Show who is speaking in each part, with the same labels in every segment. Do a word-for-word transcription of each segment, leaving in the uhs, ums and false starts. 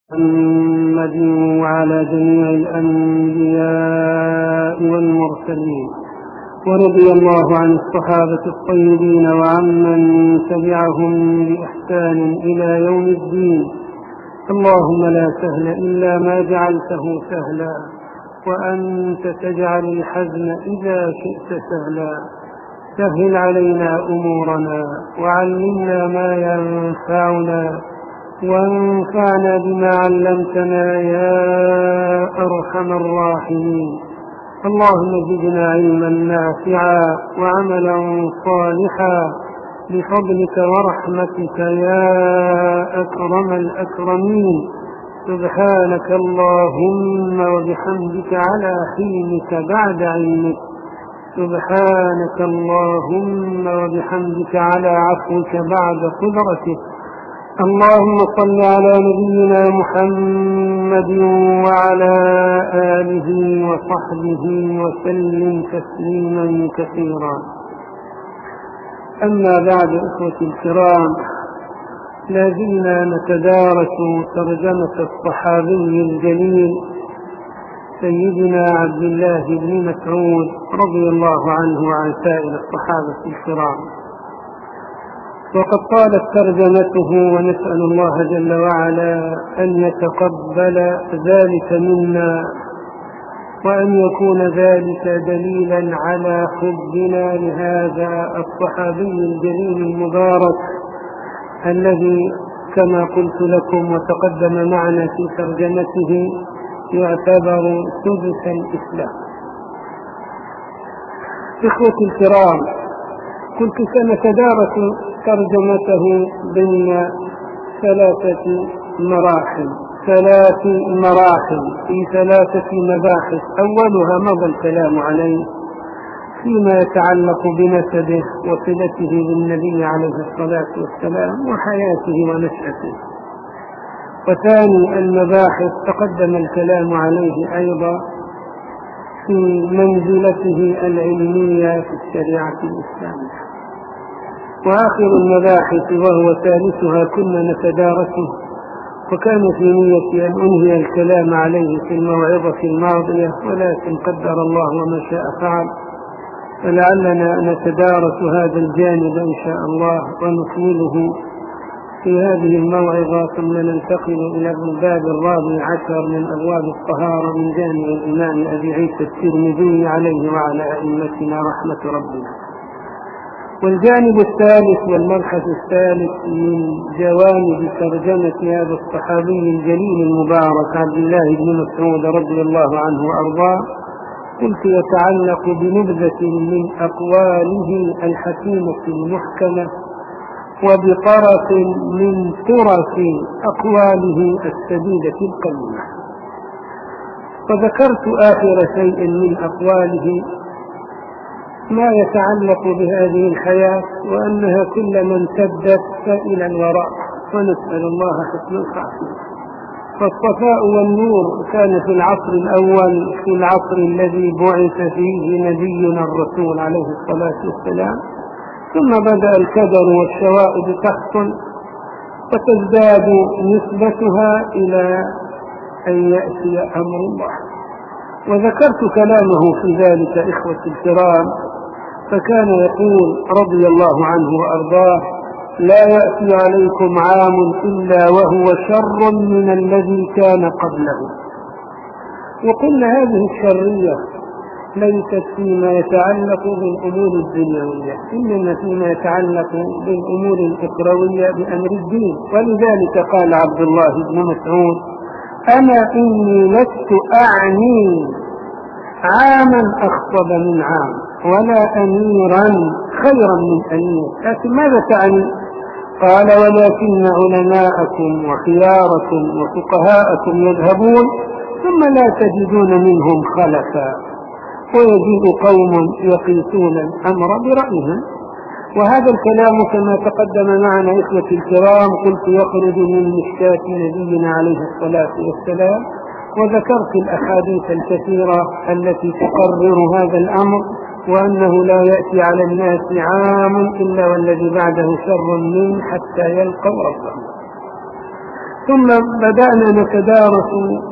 Speaker 1: محمد وعلى جميع الأنبياء والمرسلين، ورضي الله عن الصحابة الطيبين وعمن تبعهم بإحسان إلى يوم الدين. اللهم لا سهل إلا ما جعلته سهلا، وأنت تجعل الحزن إذا شئت سهلا. سهل علينا أمورنا وعلمنا ما ينفعنا، وانفعنا بما علمتنا يا أرحم الراحمين. اللهم زدنا علما نافعا وعملا صالحا بفضلك ورحمتك يا أكرم الأكرمين. سبحانك اللهم وبحمدك على حلمك بعد علمك، سبحانك اللهم وبحمدك على عفوك بعد قدرتك. اللهم صل على نبينا محمد وعلى آله وصحبه وسلم تسليما كثيرا. أما بعد، إخوتي الكرام، لازلنا نتدارس ترجمة الصحابي الجليل سيدنا عبد الله بن مسعود رضي الله عنه وعن سائر الصحابة الكرام. وقد طالت ترجمته، ونسأل الله جل وعلا أن يتقبل ذلك منا، وأن يكون ذلك دليلا على حبنا لهذا الصحابي الجليل المبارك الذي كما قلت لكم وتقدم معنا في ترجمته يعتبر سدس الإسلام. إخوتي الكرام، كنت سنتدارس ترجمته ضمن ثلاثة مراحل ثلاث مراحل في ثلاثة مباحث. أولها مضى الكلام عليه فيما يتعلق بنسبه وصلته بالنبي عليه الصلاة والسلام وحياته ونشأته. وثاني المباحث تقدم الكلام عليه أيضا في منزلته العلمية في الشريعة الإسلامية. وآخر المباحث وهو ثالثها كنا نتدارسه، وكان في نيتي أن أنهي الكلام عليه في الموعظة الماضية، ولكن قدر الله وما شاء فعل، فلعلنا نتدارس هذا الجانب إن شاء الله ونكمله في هذه الموعظة، ثم ننتقل إلى الباب الرابع عشر من أبواب الطهارة من جانب الإمام أبي عيسى الترمذي عليه وعلى أئمتنا رحمة ربنا. والجانب الثالث والمبحث الثالث من جوانب ترجمة هذا الصحابي الجليل المبارك عبد الله بن مسعود رضي الله عنه وأرضاه، قلت يتعلق بنبذة من أقواله الحكيمة المحكمة، وبطرف من طرف أقواله السديدة القيمة. وذكرت آخر شيء من أقواله ما يتعلق بهذه الحياة، وأنها كلما امتدت فإلى الوراء، ونسأل الله حسن الخاتمة. فالصفاء والنور كان في العصر الأول، في العصر الذي بعث فيه نبينا الرسول عليه الصلاة والسلام، ثم بدأ الكدر والشوائب تحصل وتزداد نسبتها إلى أن يأتي أمر الله. وذكرت كلامه في ذلك إخوتي الكرام، فكان يقول رضي الله عنه وأرضاه: لا يأتي عليكم عام إلا وهو شر من الذي كان قبله. وقلنا هذه الشرية ليست فيما يتعلق بالأمور الدنيوية، إنما فيما يتعلق بالأمور الأخروية بأمر الدين. ولذلك قال عبد الله بن مسعود: أنا إني لست أعني عاما أخطب من عام، ولا أميرا خيرا من أمير. لكن ماذا تعني؟ قال: ولكن علماءكم وخياركم وفقهاءكم يذهبون ثم لا تجدون منهم خلفا، ويجيء قوم يقيسون الأمر برأيهم. وهذا الكلام كما تقدم معنا إخوتي الكرام قلت يخرج من مشكاة نبينا عليه الصلاة والسلام، وذكرت الأحاديث الكثيرة التي تقرر هذا الأمر، وأنه لا يأتي على الناس عام إلا والذي بعده شر منه حتى يلقوا ربهم. ثم بدأنا نتدارس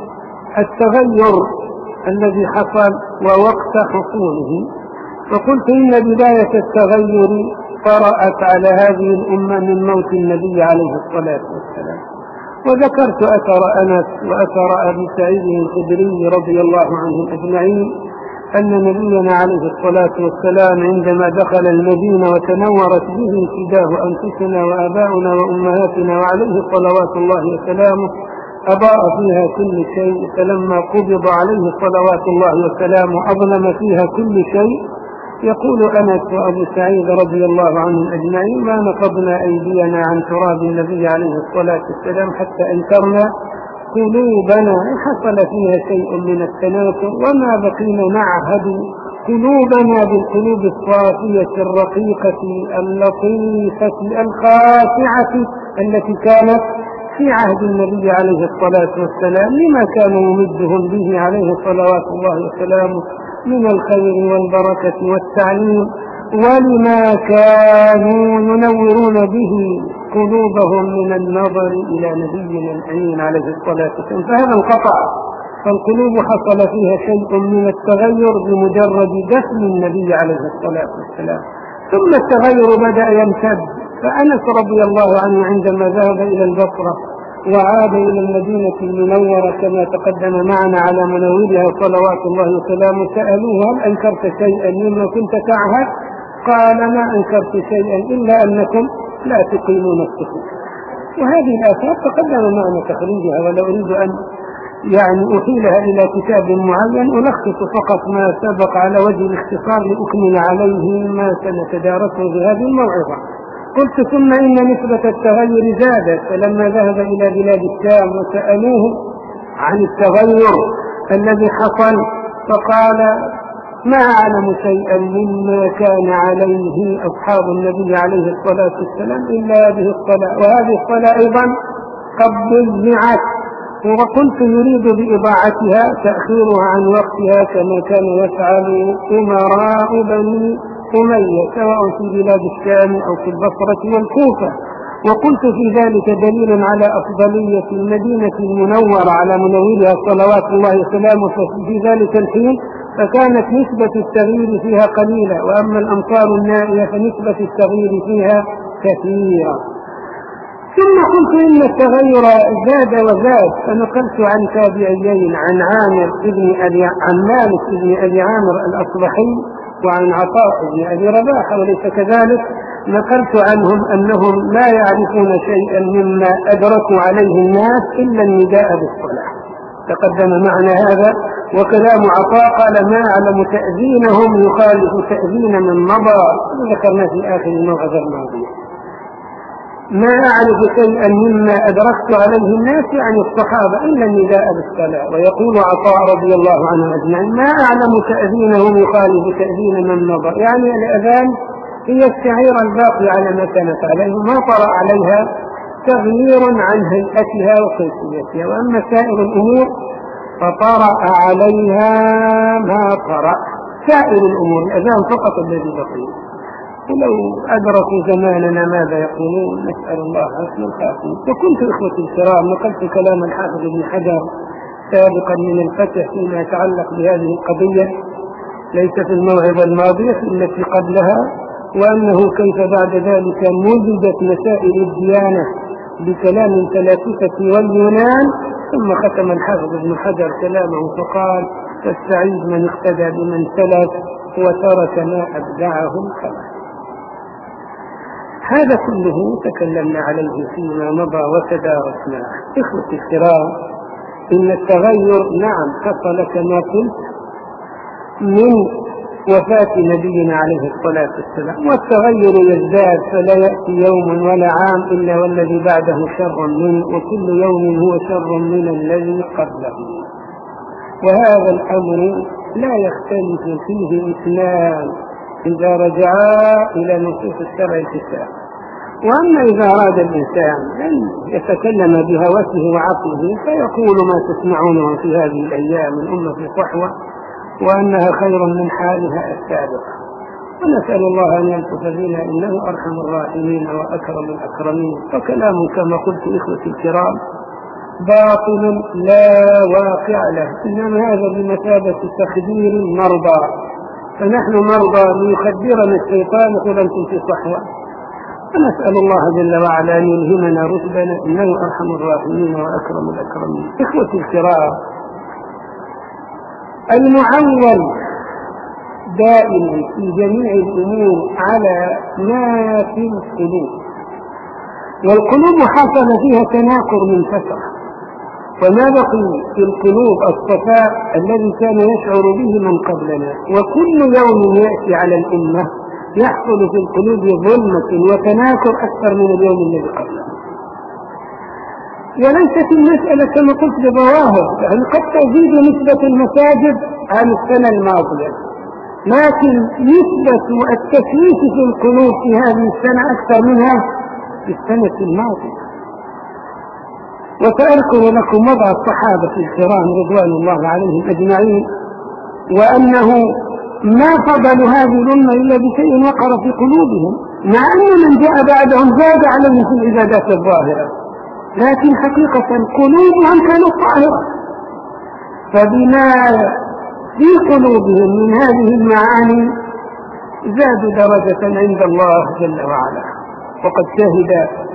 Speaker 1: التغير الذي حصل ووقت حصوله، وقلت إن بداية التغير طرأت على هذه الأمة من موت النبي عليه الصلاة والسلام. وذكرت أثر أنس وأثر أبي سعيد الخدري رضي الله عنهم أجمعين أن نبينا عليه الصلاة والسلام عندما دخل المدينة وتنورت به فداه أنفسنا وآباؤنا وأمهاتنا وعليه صلوات الله وسلامه أضاء فيها كل شيء، فلما قبض عليه صلوات الله وسلامه أظلم فيها كل شيء. يقول أنس وأبو سعيد رضي الله عنهم أجمعين: ما نقضنا أيدينا عن تراب النبي عليه الصلاة والسلام حتى أنكرنا قلوبنا، حصل فيها شيء من التناكر، وما بقينا نعهد قلوبنا بالقلوب الصافية الرقيقة اللطيفة الخاشعة التي كانت في عهد النبي عليه الصلاة والسلام، لما كان يمدهم به عليه صلوات الله وسلامه من الخير والبركة والتعليم، ولما كانوا ينورون به قلوبهم من النظر إلى نبينا الأمين عليه الصلاة والسلام. فهذا انقطع، فالقلوب حصل فيها شيء من التغير بمجرد دفن النبي عليه الصلاة والسلام. ثم التغير بدأ يمتد، فأنس رضي الله عنه عندما ذهب إلى البصرة وعاد إلى المدينة المنورة كما تقدم معنا على منورها صلوات الله وسلامه، سألوه: هل أنكرت شيئا مما كنت تعهد؟ قال: ما أنكرت شيئا إلا أنكم لا تقيمون الصفوف. وهذه الآثار تقدم معنا تخريجها، ولا أريد أن يعني أحيلها إلى كتاب معين، ألخص فقط ما سبق على وجه الاختصار لأكمل عليه ما سنتدارسه بهذه الموعظة. قلت: ثم إن نسبة التغير زادت، فلما ذهب إلى بلاد الشام وسألوه عن التغير الذي حصل فقال: ما أعلم شيئا مما كان عليه أصحاب النبي عليه الصلاة والسلام إلا هذه الصلاة، وهذه الصلاة أيضا قد ضيعت، وقلت يريد بإضاعتها تأخيرها عن وقتها كما كان يفعل أمراء بني أمية سواء في بلاد الشام أو في البصرة والكوفة. وقلت في ذلك دليل على أفضلية المدينة المنورة على منورها صلوات الله وسلامه في ذلك الحين، فكانت نسبة التغيير فيها قليلة، وأما الأمطار النائية فنسبة التغيير فيها كثيرة. ثم قلت إن التغير زاد وزاد، فنقلت عن تابعيين عن عامر ابن أبي عن مالك ابن أبي عامر الأصبحي وعن عطاء ابن أبي رباح، وليس كذلك، نقلت عنهم أنهم لا يعرفون شيئا مما أدركوا عليه الناس إلا النداء بالصلاة. تقدم معنا هذا. وكلام عطاء قال: ما أعلم تأذينهم يخالف تأذين من مضى، ذكرنا في آخر الموعظة الماضية. ما أعرف شيئا مما أدركت عليه الناس يعني الصحابة إلا النداء بالصلاة. ويقول عطاء رضي الله عنه أجمعين: ما أعلم تأذينهم يخالف تأذين من مضى، يعني الأذان هي الشعيرة الباقية على ما كانت عليه، ما طرأ عليها تغيير عن هيئتها وكيفيتها، وأما سائر الأمور فطرأ عليها ما طرأ. سائر الأمور الأذان فقط الذي بقي. ولو أدركوا زماننا ماذا يقولون؟ نسأل الله حسن الخاتمة. وكنت إخوتي الكرام نقلت كلام الحافظ ابن حجر سابقا من الفتح فيما يتعلق بهذه القضية، ليس في الموعظة الماضية التي قبلها، وأنه كيف بعد ذلك مزجت مسائل الديانة بكلام الفلاسفة واليونان، ثم ختم الحافظ ابن حجر كلامه فقال: فالسعيد من اقتدى بمن سلف وترك ما أبدعه الخلف. هذا كله تكلمنا عليه فيما مضى وتدارسناه. إخوتي الكرام، إن التغير نعم حصل كما قلت من وفاة نبينا عليه الصلاة والسلام، والتغير يزداد، فلا يأتي يوم ولا عام إلا والذي بعده شر منه، وكل يوم هو شر من الذي قبله. وهذا الأمر لا يختلف فيه اثنان إذا رجعا إلى نصوص الشرع الكتاب. وأما إذا أراد الإنسان أن يتكلم بهوته وعقله فيقول ما تسمعونه في هذه الأيام من أمة صحوة، وأنها خير من حالها السابقة. ونسأل الله أن يلطف بنا إنه أرحم الراحمين وأكرم الأكرمين. فكلام كما قلت إخوتي الكرام باطل لا واقع له، إنما هذا بمثابة تخدير المرضى، فنحن مرضى ليخدرنا الشيطان يقول أنتم في صحوة. ونسأل الله جل وعلا أن يلهمنا رشدنا إنه أرحم الراحمين وأكرم الأكرمين. إخوتي الكرام، المعول دائما في جميع الأمور على ما في القلوب، والقلوب حصل فيها تناقر من فترة، وما بقي في القلوب الصفاء الذي كان يشعر به من قبلنا، وكل يوم يأتي على الأمة يحصل في القلوب ظلمة وتناكر أكثر من اليوم الذي قبله. وليست المسألة كما قلت بظواهر، يعني قد تزيد نسبة المساجد عن السنة الماضية، لكن نسبة التشويش في القلوب في هذه السنة أكثر منها في السنة الماضية. وسأذكر لكم وضع الصحابة الكرام رضوان الله عليهم أجمعين، وأنه ما فضلوا هذه الأمة إلا بشيء وقر في قلوبهم، مع أن من جاء بعدهم زاد عليهم في العبادات الظاهرة، لكن حقيقة قلوبهم كانت طاهرة، فبما في قلوبهم من هذه المعاني زادوا درجة عند الله جل وعلا. وقد شهد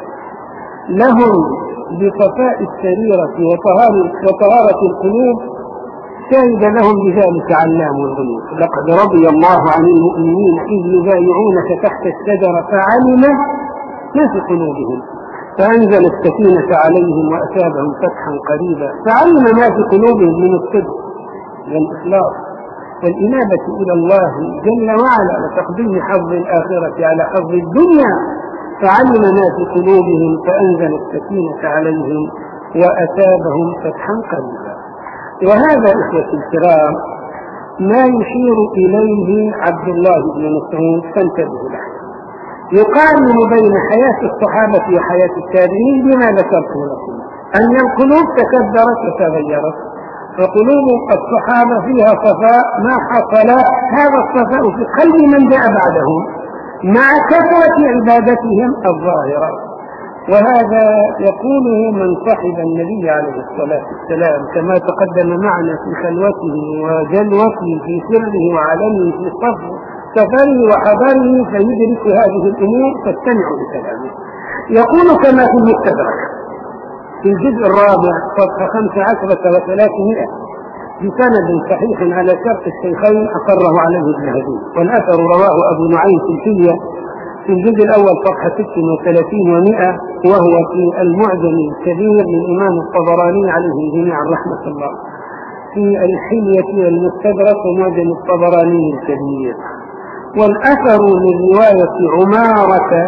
Speaker 1: لهم بصفاء السريرة وطهارة القلوب، شهد لهم بذلك علام الغيوب: لقد رضي الله عن المؤمنين إذ يبايعونك تحت الشجرة فعلم ما في قلوبهم فأنزل السكينة عليهم وأثابهم فتحا قريبا. فعلم ما في قلوبهم من الصدق والإخلاص والإنابة إلى الله جل وعلا وتقديم حظ الآخرة على حظ الدنيا، فعلم ما في قلوبهم فأنزل السكينة عليهم وأثابهم فتحا قريبا. وهذا إخوتي الكرام ما يشير إليه عبد الله بن مسعود، فانتبهوا له. يقارن بين حياة الصحابة وحياة التابعين بما ذكرت لكم، أن القلوب تكدرت وتغيرت، فقلوب الصحابة فيها صفاء ما حصل هذا الصفاء في قلب من جاء بعدهم مع كثرة عبادتهم الظاهرة. وهذا يقوله من صحب النبي عليه الصلاة والسلام، كما تقدم معنا في خلوته وجلوته في سره وعلنه في سفره وحضره فيدرك هذه الأمور، فاستمعوا بكلامه. يقول كما في المستدرك في الجزء الرابع صفحة خمس عشرة وثلاثمائة بسند صحيح على شرط الشيخين أقره عليه ابن هدي، والأثر رواه أبو نعيم في الحلية في الجزء الأول صفحة ست وثلاثين ومئة، وهو في المعجم الكبير للإمام الطبراني عليه جميعا رحمة الله، في الحلية والمستدرك ومعجم الطبراني الكبير. والأثر من رواية عمارة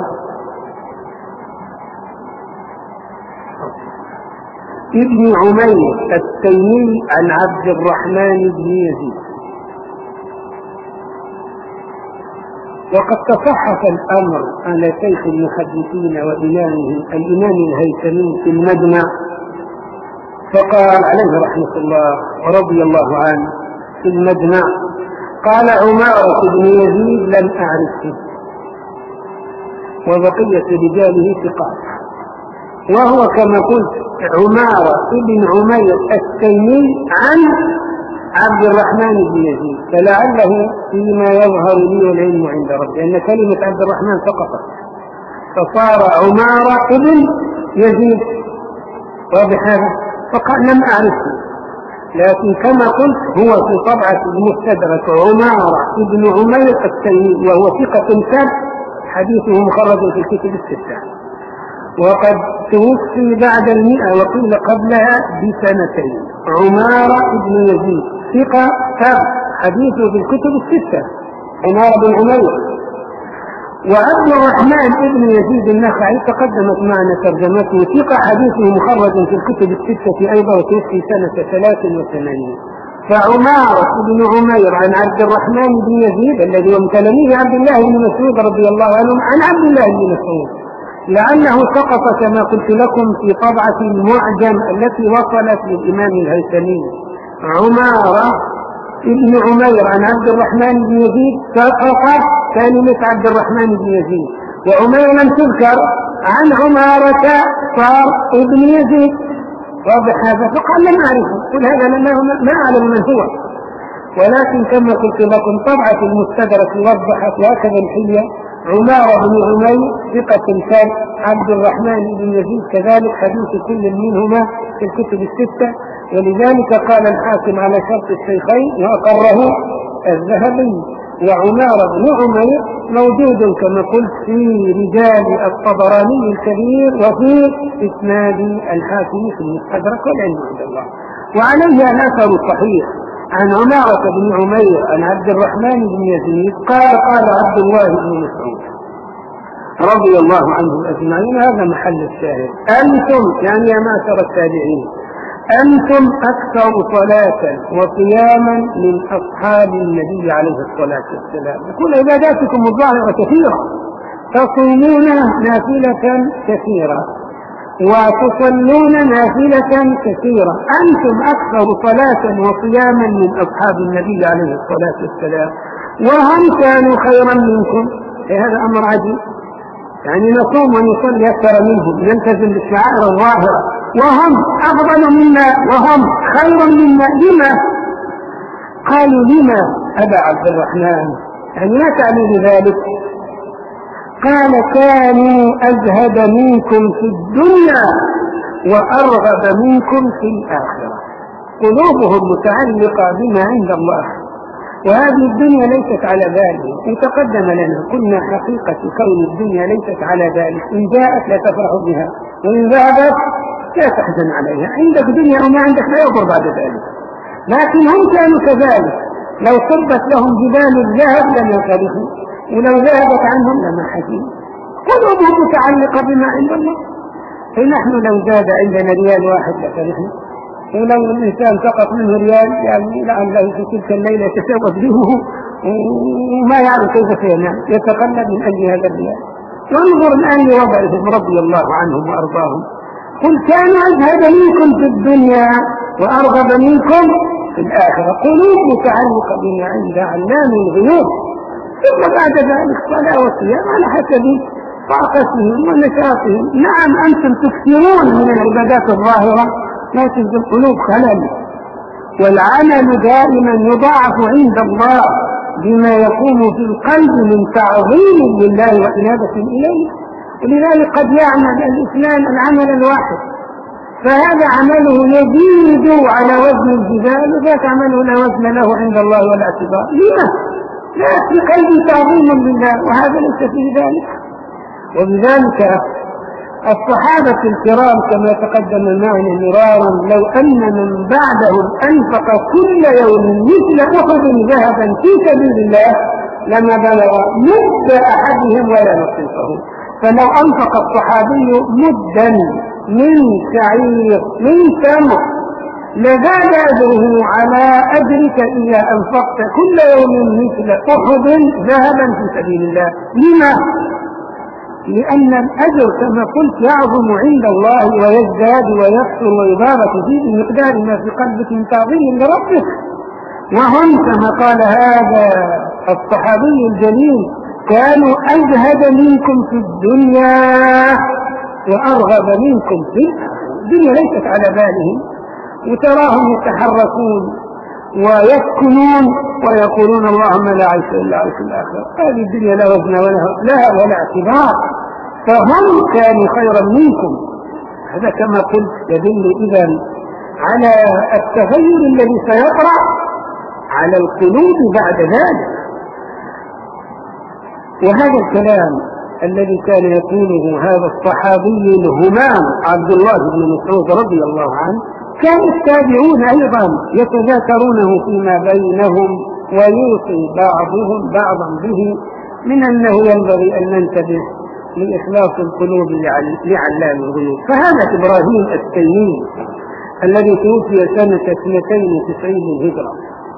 Speaker 1: ابن عمير التيمي عن عبد الرحمن بن يزيد. وقد تصحف الأمر على شيخ المحدثين وإمامه الإمام الهيثمي في المجمع، فقال عليه رحمة الله ورضي الله عنه في المجمع: قال عمارة بن يزيد لم أعرفه، وبقية رجاله ثقات، وهو كما قلت عمارة بن عمير التيمي عن عبد الرحمن بن يزيد، فلعله فيما يظهر لي والعلم عند ربي أن كلمة عبد الرحمن سقطت فصار عمارة بن يزيد، واضح هذا؟ فقال لم أعرفه، لكن كما قلت هو في طبعة المستدرك عمارة بن عمير التيمي، وهو ثقة ثبت حديثه مخرج في الكتب الستة، وقد توفي بعد المئة وقيل قبلها بسنتين. عمارة بن يزيد ثقة ثبت حديثه في الكتب الستة، عمارة بن عمير. وعبد الرحمن بن يزيد النخعي تقدمت معنا ترجمته، ثقة حديثه مخرج في الكتب الستة أيضا، وتوفي سنة ثلاث وثمانين. فعمارة بن عمير عن عبد الرحمن بن يزيد الذي هو من تلاميذ عبد الله بن مسعود رضي الله عنه عن عبد الله بن مسعود، لأنه سقط كما قلت لكم في طبعة المعجم التي وصلت للإمام الهيثمي. عمارة ابن عمير عن عبد الرحمن بن يزيد سقط كلمة عبد الرحمن بن يزيد، وعمير لم تذكر عن عمارة صار ابن يزيد، واضح هذا؟ فقال لم أعرفه. قل هذا ما أعلم من هو، ولكن كما قلت لكم طبعة المستدرك وضحت وهكذا الحلية عمارة بن عمير ثقة كان، عبد الرحمن بن يزيد كذلك، حديث كل منهما في الكتب الستة، ولذلك قال الحاكم على شرط الشيخين وأقره الذهبي. وعمارة بن عمير موجود كما قلت في رجال الطبراني الكبير وفي إسناد الحاكم في المستدرك والعلم عند الله. وعليه الأثر الصحيح عن عمارة بن عمير عن عبد الرحمن بن يزيد قال قال عبد الله بن مسعود رضي الله عنهم أجمعين، هذا محل الشاهد: أنتم يعني يا معشر التابعين أنتم أكثر صلاة وصياما من أصحاب النبي عليه الصلاة والسلام. يقول عباداتكم الظاهرة كثيرة، تصومون نافلة كثيرة وتصلون نافلة كثيرة، أنتم أكثر صلاة وصياما من أصحاب النبي عليه الصلاة والسلام، وهم كانوا خيرا منكم. هذا أمر عجيب، يعني نصوم ونصلي أكثر منهم، نلتزم بالشعائر الظاهرة، وهم أفضل منا وهم خير منا. لما؟ قالوا لما أبا عبد الرحمن؟ يعني ما تعني بذلك؟ قال كانوا أزهد منكم في الدنيا وأرغب منكم في الآخرة، قلوبهم متعلقة بما عند الله، وهذه الدنيا ليست على ذلك. وتقدم لنا قلنا حقيقة كون الدنيا ليست على ذلك، إن جاءت لا تفرح بها، وإن ذهبت لا تحزن عليها. عندك دنيا وما عندك لا يضر بعد ذلك. لكن هم كانوا كذلك، لو صبت لهم جبال الذهب لم يفرحوا، ولو ذهبت عنهم لما حزنوا. قلوبهم متعلقة بما عند الله. فنحن لو زاد عندنا ريال واحد لفرحنا، ولو الإنسان سقط منه ريال يعني لعله في تلك الليلة يتسوق به وما يعرف كيف سينام، يتقلب من أجل هذا الريال. وانظر الآن لوضعهم رضي الله عنهم وأرضاهم. قل كانوا أزهد منكم في الدنيا وأرغب منكم في الآخرة، قلوب متعلقة بما عند علام الغيوب. ثم بعد ذلك صلاة وصيام على حسب طاقتهم ونشاطهم. نعم أنتم تكثرون من العبادات الظاهرة، لكن في القلوب خلل، والعمل دائما يضاعف عند الله بما يقوم في القلب من تعظيم لله وإنابة إليه. ولذلك قد يعمل الإسلام العمل الواحد، فهذا عمله يزيد على وزن الجبال، وذاك عمله لا وزن له عند الله ولا اعتبار. لما؟ لا في قلبي تعظيم لله، وهذا ليس فيه ذلك. وبذلك الصحابة الكرام كما تقدم معنا مرارا لو أن من بعدهم أنفق كل يوم مثل أحد ذهبا في سبيل الله لما بلغ مد أحدهم ولا نصيفه. فلو أنفق الصحابي مدا من شعير من تمر لزاد أجره على أجرك إذا أنفقت كل يوم مثل أحد ذهبا في سبيل الله. لما؟ لأن الأجر كما قلت يعظم عند الله ويزداد ويكثر ويبارك فيه بمقدار ما في قلبك من تعظيم لربك. وهم كما قال هذا الصحابي الجليل كانوا أزهد منكم في الدنيا وأرغب منكم في الآخرة. الدنيا ليست على بالهم، وتراهم يتحركون ويسكنون ويقولون اللهم لا عيش إلا عيش الآخرة. هذه الدنيا لا وزن لها ولا اعتبار، فهم كانوا خيرا منكم. هذا كما قلت يدل إذن على التغير الذي سيطرأ على القلوب بعد ذلك. وهذا الكلام الذي كان يقوله هذا الصحابي الهمام عبد الله بن مسعود رضي الله عنه كان التابعون أيضا يتذاكرونه فيما بينهم، ويوصي بعضهم بعضا به من أنه ينبغي أن ننتبه لإخلاص القلوب لعلام الغيوب. فهذا إبراهيم التيمي الذي توفي سنة اثنتين وتسعين للهجرة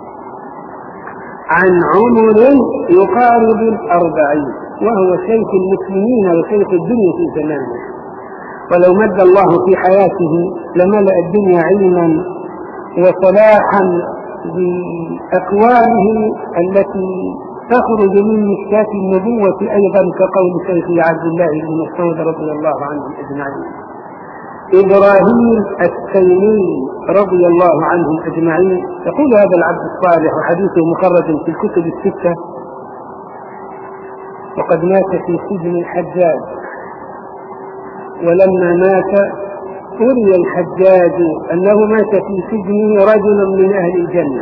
Speaker 1: عن عمر يقارب الأربعين، وهو شيخ المسلمين وشيخ الدنيا في زمانه، ولو مد الله في حياته لملأ الدنيا علما وصلاحا بأقواله التي تخرج من مشكاة النبوة أيضا كقول شيخ عبد الله بن مسعود رضي الله عنه أجمعين. إبراهيم التيمي رضي الله عنهم أجمعين. يقول هذا العبد الصالح وحديثه مخرج في الكتب الستة: وقد مات في سجن الحجاج، ولما مات أري الحجاج أنه مات في سجنه رجل من أهل الجنة،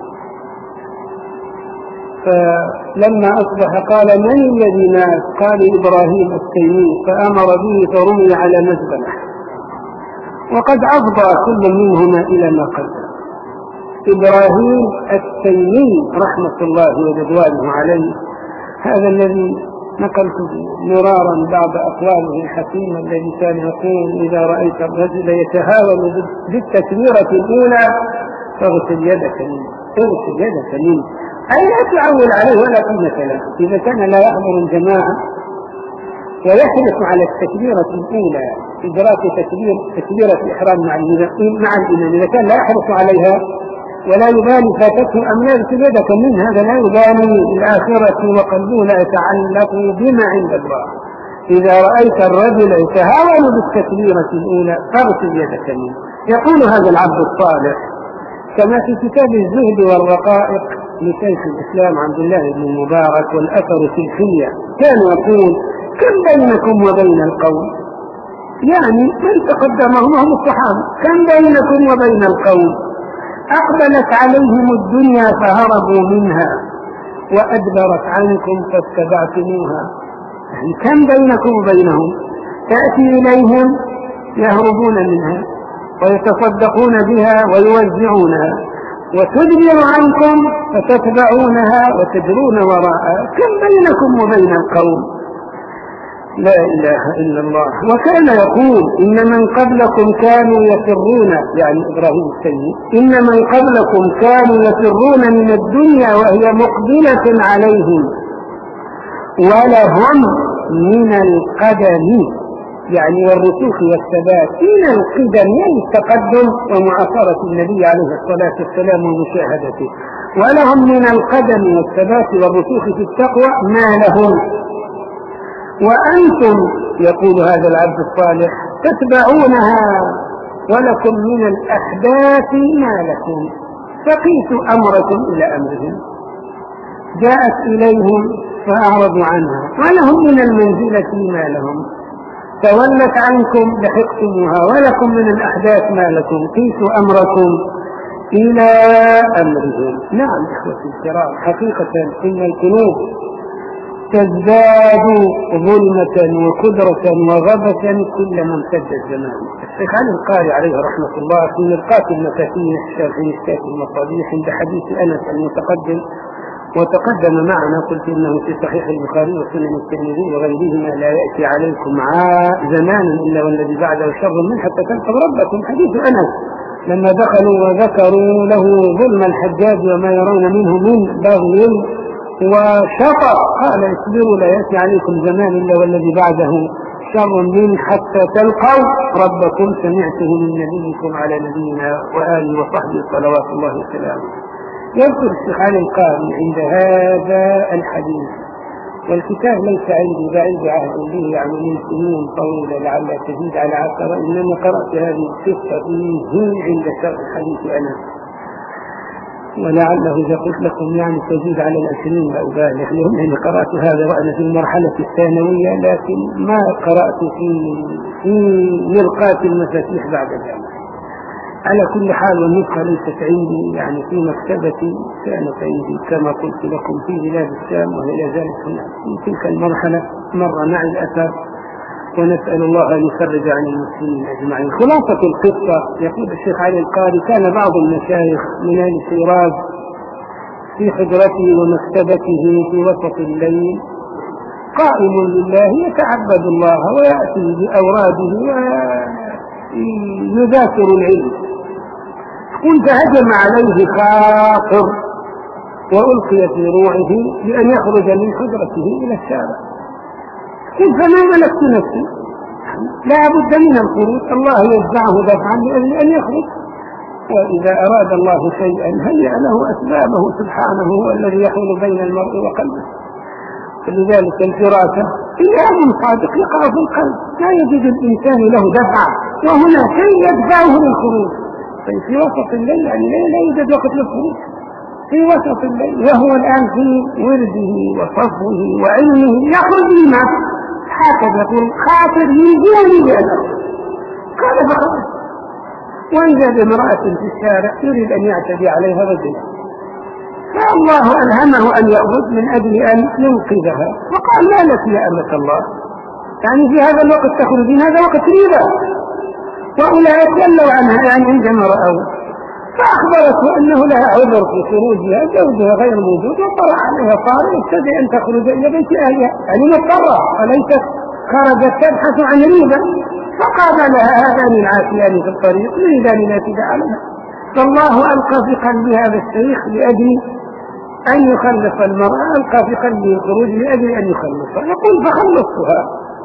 Speaker 1: فلما أصبح قال: من الذي مات؟ قال: إبراهيم التيمي، فأمر به فرمي على مزبلة، وقد أفضى كل منهما إلى ما قدم. إبراهيم التيمي رحمة الله ورضوانه عليه، هذا الذي نقلت مرارا بعض أقواله الحكيمة الذي كان يقول: إذا رأيت الرجل يتهاون بالتكبيرة الأولى فاغسل يدك منه، اغسل يدك منه، أي لا تعول عليه ولا قيمة له. إذا كان لا يحضر الجماعة ويحرص على التكبيرة الأولى، إدراك تكبير تكبيرة الإحرام مع مع الإمام، إذا كان لا يحرص عليها ولا يبالي فاتته أم يغسل يدك منه، هذا لا يبالي الآخرة وقلبه لا يتعلق بما عند الله. إذا رأيت الرجل يتهاون بالتكبيرة الأولى فاغسل يدك منه. يقول هذا العبد الصالح كما في كتاب الزهد والرقائق لشيخ الإسلام عبد الله بن المبارك والأثر في الحية، كان يقول: كم بينكم وبين القوم، يعني من تقدمهم هم الصحابة، كم بينكم وبين القوم أقبلت عليهم الدنيا فهربوا منها وأدبرت عنكم فاتبعتموها. يعني كم بينكم وبينهم، تأتي إليهم يهربون منها ويتصدقون بها ويوزعونها، وتدبر عنكم فتتبعونها وتجرون وراءها. كم بينكم وبين القوم، لا إله إلا الله. وكان يقول: إن من قبلكم كانوا يفرون، يعني إبراهيم التيمي، إن من قبلكم كانوا يفرون من الدنيا وهي مقبلة عليهم، ولهم من القدم، يعني والرسوخ والثبات، من القدم يعني التقدم ومعاصرة النبي عليه الصلاة والسلام ومشاهدته، ولهم من القدم والثبات والرسوخ في التقوى ما لهم، وأنتم يقول هذا العبد الصالح تتبعونها ولكم من الأحداث ما لكم، فقيسوا أمركم إلى أمرهم، جاءت إليهم فأعرضوا عنها، ولهم من المنزلة ما لهم، تولت عنكم لحقتموها، ولكم من الأحداث ما لكم، قيسوا أمركم إلى أمرهم. نعم إخوتي الكرام، حقيقة إن القلوب تزداد ظلمة وقدرة وغبة كلما امتد الزمان. الشيخ علي القاري عليه رحمة الله في مرقاة المفاتيح شرح مشكاة المصابيح عند حديث أنس المتقدم وتقدم معنا، قلت إنه في صحيح البخاري وسنن الترمذي وغيرهما: لا يأتي عليكم زمان إلا والذي بعده شر من حتى تلقوا ربكم. حديث أنس لما دخلوا وذكروا له ظلم الحجاج وما يرون منه من بغي وشطر، قال: اصبروا لا يأتي عليكم زمان إلا والذي بعده شر من حتى تلقوا ربكم. سمعته من نبيكم على نبينا وآله وصحبه صلوات الله وسلامه. يذكر الشيخ علي القاري عند هذا الحديث، والكتاب ليس عندي بعيد عهد به يعني من سنين طويلة لعل تزيد على عشرة، إنما قرأت هذه القصة فيه عند شرح حديث أنس، ولعله إذا قلت لكم يعني تزيد على العشرين لا أبالغ، لأنني قرأت هذا وأنا في المرحلة الثانوية، لكن ما قرأت في في مرقاة المفاتيح بعد ذلك. على كل حال والنسخة ليست عندي يعني في مكتبتي، كانت عندي كما قلت لكم في بلاد الشام، وهي لا زالت في تلك المرحلة مر معي الأثر، ونسأل الله أن يفرج عن المسلمين أجمعين. خلاصة القصة، يقول الشيخ علي القاري: كان بعض المشايخ من أهل شيراز في حجرته ومكتبته في وسط الليل قائم لله يتعبد الله ويأتي بأوراده ويذاكر العلم. قل فهجم عليه خاطر وألقي في روعه بأن يخرج من حجرته إلى الشارع. قل فما ملكت نفسي، لا بد من الخروج، الله يدفعه دفعا لأجل أن يخرج، وإذا أراد الله شيئا هيأ له أسبابه سبحانه، هو الذي يحول بين المرء وقلبه. فلذلك الفراسة إيمان صادق يقع في القلب، لا يجد الإنسان له دفع وهنا شيء يدفعه للخروج. طيب في وسط الليل يعني لا يوجد وقت للخروج، في وسط الليل وهو الآن في ورده وصفوه وعلمه يخرج لما هكذا يقول خاطر يجوني بأنه قال فخرج. وإذا بامرأة في الشارع يريد أن يعتدي عليها رجل، فالله ألهمه أن يخرج من أجل أن ينقذها، وقال لا لك يا أمة الله، يعني في هذا الوقت تخرجين، هذا وقت ريبة. وأولئك ولوا عنها يعني عندما رأوا، فأخبرته أنه لها عذر في خروجها، زوجها غير موجود وطلع عليها طارئ يستطيع أن تخرج إلى بيت أهلها، يعني مضطرة وليست خرجت تبحث عن ريبة. فقابلها هذان العاتيان في الطريق يريدان لا تدع لها، فالله ألقى في قلب هذا الشيخ لأجل أن يخلص المرأة، ألقى في قلبه الخروج لأجل أن يخلصها. يقول فخلصتها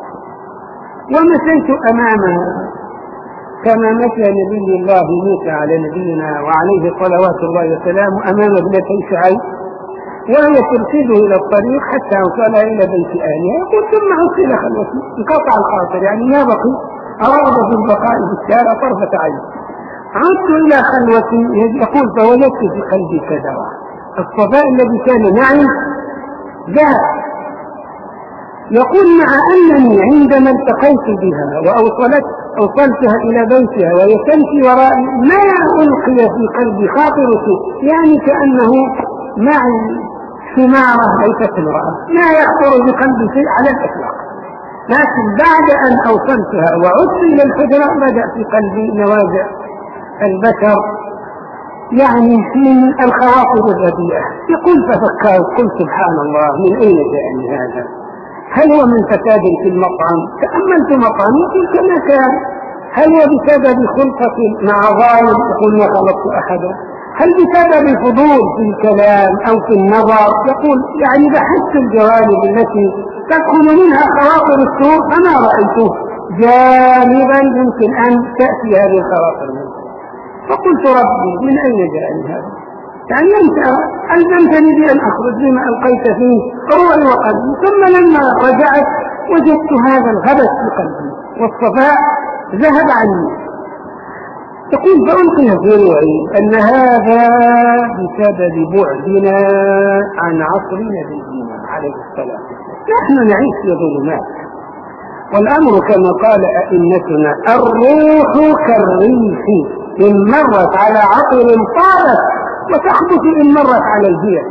Speaker 1: ومشيت أمامها كما مشى نبي الله موسى على نبينا وعليه صلوات الله وسلامه أمام ابنتي شعيب، وهي ترشده إلى الطريق حتى وصل إلى بيت أهلها. يقول ثم عدت إلى خلوتي، انقطع الخاطر يعني ما بقي، أراد في البقاء في الشارع طرفة عين. عدت إلى خلوتي، يقول فوجدت في قلبي كدرة، الصفاء الذي كان معي ذهب. يقول مع أنني عندما التقيت بها وأوصلت أوصلتها إلى بيتها وهي تمشي ورائي ما ألقي في قلبي خاطر شيء، يعني كأنه معي ثمارة ليست امرأة، ما يخطر بقلبي شيء على الإطلاق. لكن بعد أن أوصلتها وعدت إلى الحجرة بدأ في قلبي نوازع البشر، يعني من الخواطر الرديئة. يقول ففكرت قلت سبحان الله من أين جاءني هذا؟ هل هو من فساد في المطعم؟ تأملت مطعمي تلك ما كان، هل هو بسبب خلقة مع ظالم يقول ما خلقت أحدا؟ هل بسبب الفضول في الكلام أو في النظر؟ يقول يعني بحثت الجوانب التي تدخل منها خواطر السوء فما رأيته جانبا يمكن أن تأتي هذه الخواطر منه. فقلت ربي من أين جاءني هذا؟ يعني أنت ألزمتني بأن أخرج لما ألقيت فيه روحي وقلبي، ثم لما رجعت وجدت هذا الغبث في قلبي والصفاء ذهب عني. تقول فألقي في روعي أن هذا بسبب بعدنا عن عصر نبينا عليه السلام. نحن نعيش في ظلمات، والأمر كما قال أئمتنا الروح كالريح إن مرت على عطر طالت وتخبث إن مرت على الجيف.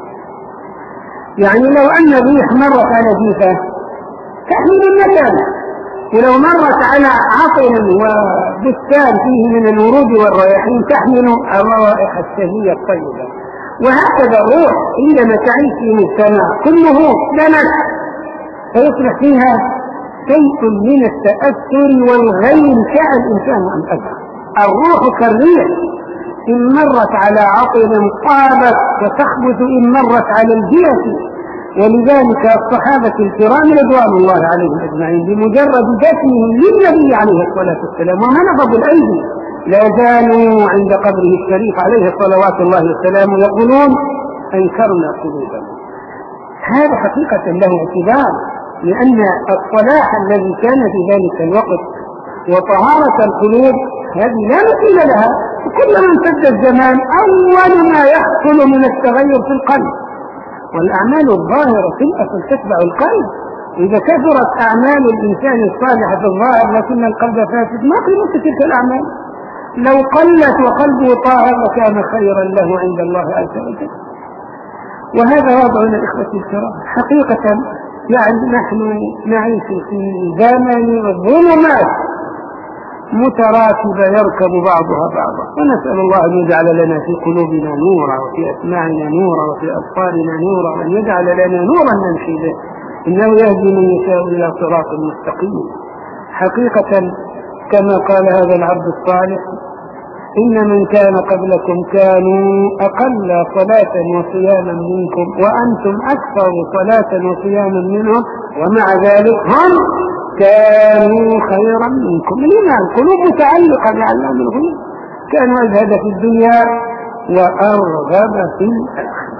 Speaker 1: يعني لو أن الريح مرت على جيفة تحمل المكان، ولو مرت على عطر وبستان فيه من الورود والرياحين تحمل الروائح الشهية الطيبة. وهكذا الروح عندما تعيش في مجتمع كله دنس فيصبح فيها شيء من التأثر والغير شاء الإنسان أن أدخل. الروح كالريح إن مرت على عطر طابت وتخبث إن مرت على الجيف. ولذلك الصحابة الكرام رضوان الله عليهم أجمعين بمجرد دفنهم للنبي عليه الصلاة والسلام وما نفضوا الأيدي لا زالوا عند قبره الشريف عليه صلوات الله والسلام يقولون أنكرنا قلوبنا. هذا حقيقة له اعتبار، لأن الصلاح الذي كان في ذلك الوقت وطهارة القلوب هذه لا مثيل لها. وكلما امتد الزمان أول ما يحصل من التغير في القلب، والأعمال الظاهرة في الأصل تتبع القلب. إذا كثرت أعمال الإنسان الصالحة في الظاهر لكن القلب فاسد ما قيمة تلك الأعمال. لو قلت وقلبه طاهر لكان خيرا له عند الله عز وجل. وهذا وضعنا الإخوة الكرام حقيقة. يعني نحن نعيش في زمن الظلمات متراكبة يركب بعضها بعضا، ونسأل الله أن يجعل لنا في قلوبنا نورا وفي أسماعنا نورا وفي أبصارنا نورا، وأن يجعل لنا نورا نمشي به، إنه يهدي من يشاء إلى صراط مستقيم. حقيقة كما قال هذا العبد الصالح إن من كان قبلكم كانوا أقل صلاة وصياما منكم وأنتم أكثر صلاة وصياما منهم ومع ذلك هم كانوا خيرا منكم. لما القلوب متعلقة بعلام الغيوب، كانوا أزهد في الدنيا وأرغب في الآخرة.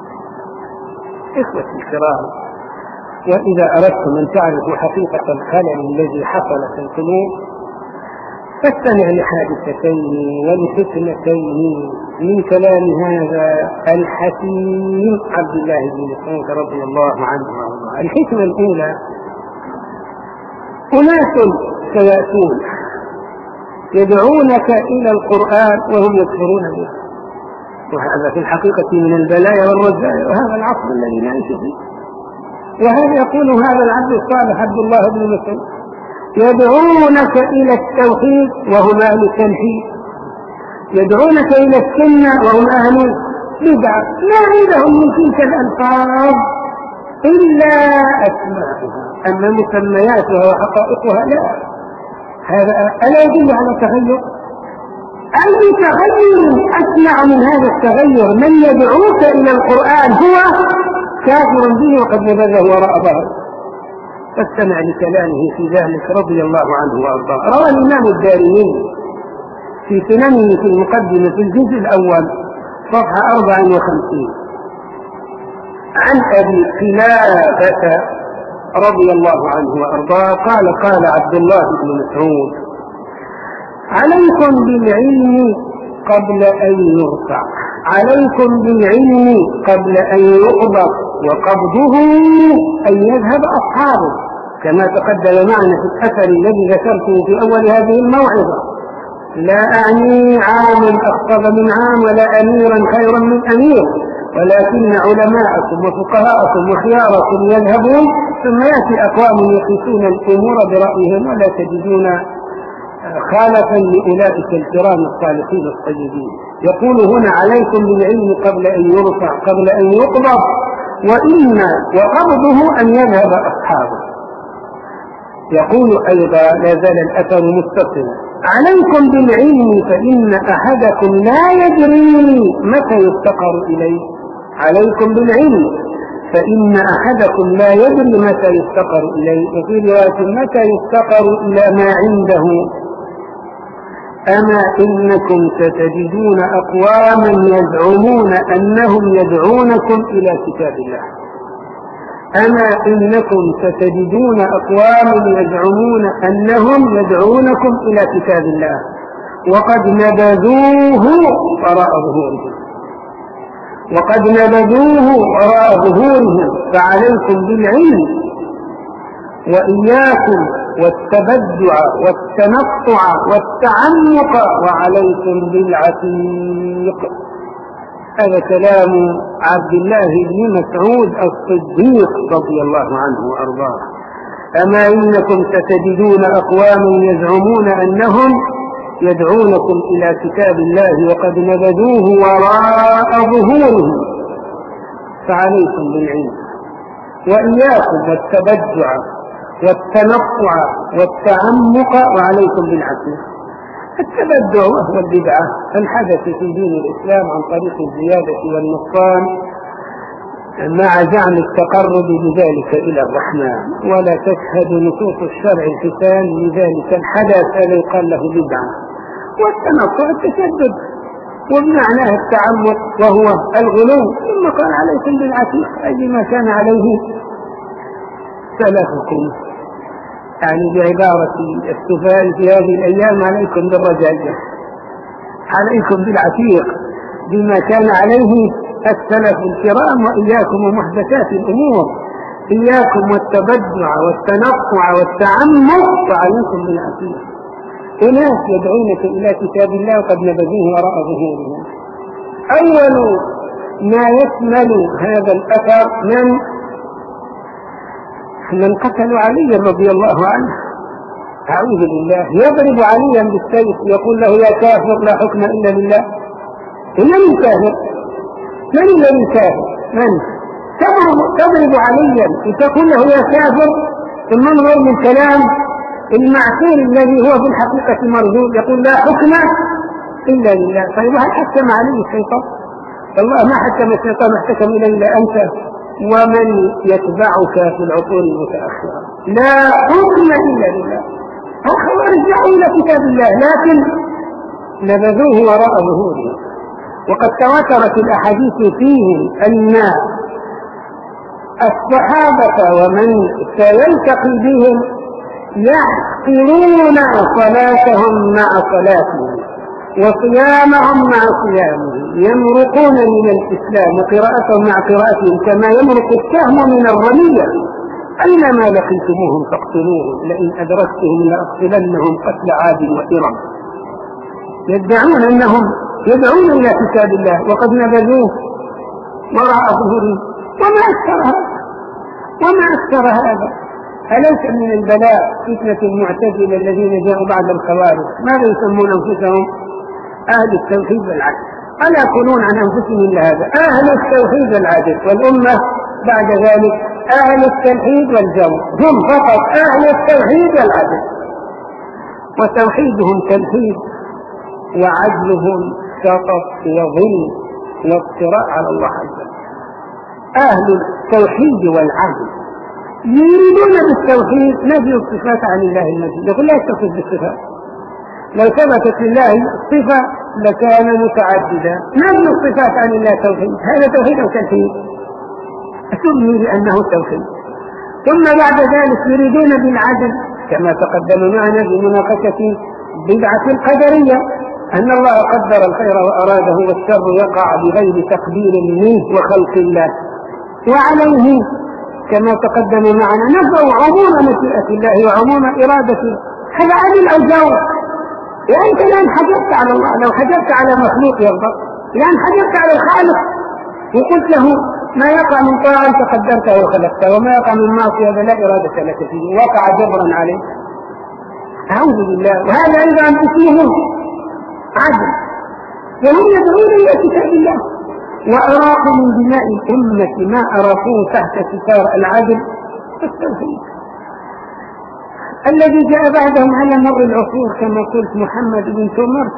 Speaker 1: إخوتي الكرام، وإذا أردتم أن تعرفوا حقيقة الخلل الذي حصل في القلوب فاستمع لحادثتين ولفتنتين من كلام هذا الحكيم عبد الله بن مسعود رضي الله عنه وارضاه. الحكمة الأولى: أناس سيأتون يدعونك إلى القرآن وهم يكفرون به، وهذا في الحقيقة من البلايا والرزايا، وهذا العصر الذي نعيش فيه. وهذا يقول هذا العبد الصالح عبد الله بن مسعود: يدعونك إلى التوحيد وهم أهل التنحيد، يدعونك إلى السنة وهم أهل بدعة، ما عندهم من تلك الألفاظ إلا أسماءها، أما مسمياتها وحقائقها لا. هذا ألا يدل على تغير؟ أي تغير أسمع من هذا التغير؟ من يدعوك إلى القرآن هو كافر به وقد نبذه وراء ظهره. فاستمع لكلامه في ذلك رضي الله عنه وارضاه. روى الإمام الدارمي في سننه في المقدمة في الجزء الأول صفحة أربعة وخمسين عن أبي قلابة رضي الله عنه وارضاه قال: قال عبد الله بن مسعود: عليكم بالعلم قبل أن يرفع، عليكم بالعلم قبل أن يقبض، وقبضه أن يذهب أصحابه، كما تقدم معنا في الأثر الذي ذكرته في أول هذه الموعظة. لا أعني عاما أخطب من عام ولا أميرا خيرا من أمير، ولكن علماءكم وفقهاءكم وخياركم يذهبون، ثم يأتي أقوام يقيسون الأمور برأيهم ولا تجدون خالفا لأولئك الكرام الصالحين الطيبين. يقول هنا: عليكم بالعلم قبل أن يرفع، قبل أن يقبض، وإن وقبضه أن يذهب أصحابه. يقول أيضا: لا زال الأثر متصلا: عليكم بالعلم فإن أحدكم لا يدري متى يفتقر إليه. عليكم بالعلم فإن أحدكم لا يدري متى يفتقر إليه، وفي رواية: متى يفتقر إلى ما عنده. أما إنكم ستجدون أقواما يزعمون أنهم يدعونكم إلى كتاب الله. أما إنكم ستجدون أقواما يزعمون أنهم يدعونكم إلى كتاب الله وقد نبذوه وراء ظهورهم، وقد نبذوه وراء ظهورهم. فعليكم بالعلم وإياكم والتبدع والتنطع والتعمق، وعليكم بالعتيق. هذا كلام عبد الله بن مسعود الصديق رضي الله عنه وأرضاه. أما إنكم ستجدون أقواما يزعمون أنهم يدعونكم إلى كتاب الله وقد نبذوه وراء ظهورهم، فعليكم بالعلم وإياكم والتبدع والتنطع والتعمق، وعليكم بالعتيق. التبدع وهو البدعة الحدث في دين الإسلام عن طريق الزيادة والنقصان مع زعم التقرب بذلك إلى الرحمن، ولا تشهد نصوص الشرع الحسان لذلك الحدث الذي يقال له بدعة. والتنطع التشدد وبمعناه التعمق وهو الغلو. ثم قال: عليكم بالعتيق، أي بما كان عليه سلفكم، يعني بعبارة السفال في هذه الأيام: عليكم بالرجاجة، عليكم بالعتيق بما كان عليه السلف الكرام، وإياكم ومحدثات الأمور، إياكم والتبدع والتنطع والتعمق، فعليكم بالعتيق. أناس يدعونك إلى كتاب الله وقد نبذوه وراء ظهورهم. أول ما يشمل هذا الأثر من من قتلوا علي رضي الله عنه، أعوذ بالله، يضرب عليا بالسيف يقول له: يا كافر لا حكم إلا لله. إلا من كافر؟ من الذي كافر؟ من؟ تضرب عليا وتقول له يا كافر، ثم انظر من كلام المعقول الذي هو في الحقيقة مردود، يقول: لا حكم إلا لله. طيب هل حكم عليه الشيطان؟ الله ما حكم الشيطان، احتكم إليه إلا أنت ومن يتبعك في العقول المتأخرة. لا حكم إلا لله. الخوارج جاءوا إلى كتاب الله لكن نبذوه وراء ظهورهم، وقد تواترت الأحاديث فيهم أن الصحابة ومن سيلتقي بهم يحقرون صلاتهم مع صلاتهم وصيامهم مع صيامهم، يمرقون من الإسلام وقراءتهم مع قراءتهم كما يمرق السهم من الرمية. أينما لقيتموهم فاقتلوهم لئن أدركتهم لأقتلنهم قتل عاد وإرم. يدعون أنهم يدعون إلى كتاب الله وقد نبذوه وراء ظهورهم. وما أكثر هذا وما أكثر هذا أليس من البلاء فتنة المعتزلة الذين جاءوا بعد الخوارج؟ ماذا يسمون أنفسهم؟ أهل التوحيد والعدل. ألا يقولون عن أنفسهم إلا هذا، أهل التوحيد والعدل، والأمة بعد ذلك أهل التوحيد والجور. هم فقط أهل التوحيد والعدل، وتوحيدهم تلحيد وعدلهم سقط وظلم وافتراء على الله عز وجل. أهل التوحيد والعدل يريدون بالتوحيد نفي الصفات عن الله المجيد، يقول لا يتصف بالصفات. لو ثبتت لله صفة لكان متعددا. نفي الصفات عن الله توحيد، هذا توحيد أو تلحيد؟ أسمي بأنه توحيد. ثم بعد ذلك يريدون بالعدل كما تقدم معنا بمناقشة بدعة القدرية، أن الله قدر الخير وأراده والشر يقع بغير تقدير منه وخلق الله، وعليه كما تقدم معنا نفوا عموم مشيئة الله وعموم إرادته. هذا عدل أو جور؟ لأنك الآن حجبت على الله. لو حجبت على مخلوق يرضى، الآن حجبت على الخالق وقلت له ما يقع من طاعة أنت قدرته وخلقته، وما يقع من معصية هذا لا إرادة لك فيه، وقع جبرا عليه. أعوذ بالله. وهذا أيضا اسمه عدل، وهم يدعون إلى كتاب الله وأراقوا من دماء الأمة ما أراقوه تحت ستار العدل والتوحيد. الذي جاء بعدهم على مر العصور كما قلت محمد بن تومرت،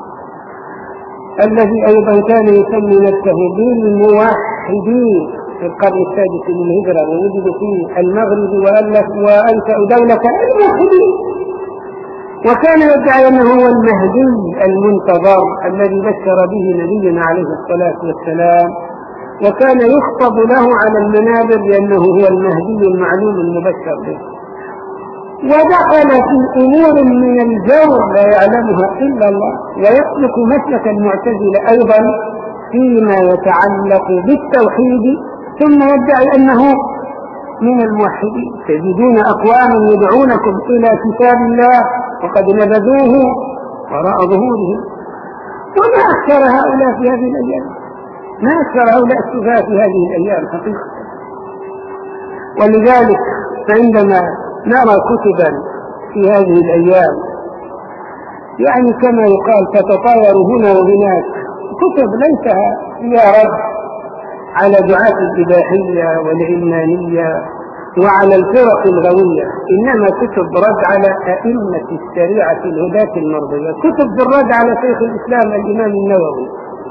Speaker 1: الذي أيضا كان يسمي نفسه بالموحدين في القرن السادس من الهجرة، ووجد في المغرب وألف وأنشأ دولة الموحدين، وكان يدعي أنه هو المهدي المنتظر الذي بشر به نبينا عليه الصلاة والسلام، وكان يخطب له على المنابر لأنه هو المهدي المعلوم المبشر به. ودخل في أمور من الجور لا يعلمها إلا الله، ويسلك مسلك المعتزلة أيضا فيما يتعلق بالتوحيد، ثم يدعي أنه من الموحدين. تجدون أقواما يدعونكم إلى كتاب الله وقد نبذوه وراء ظهورهم. وما أكثر هؤلاء في هذه الأيام، ما أكثر هؤلاء السفهاء في هذه الأيام حقيقة. ولذلك فعندما نرى كتبا في هذه الأيام يعني كما يقال تتطاير هنا وهناك، كتب ليس فيها رد على دعاة الإباحية والعلمانية وعلى الفرق الغوية، إنما كتب رد على أئمة الشريعة الهداة المرضية، كتب بالرد على شيخ الإسلام الإمام النووي،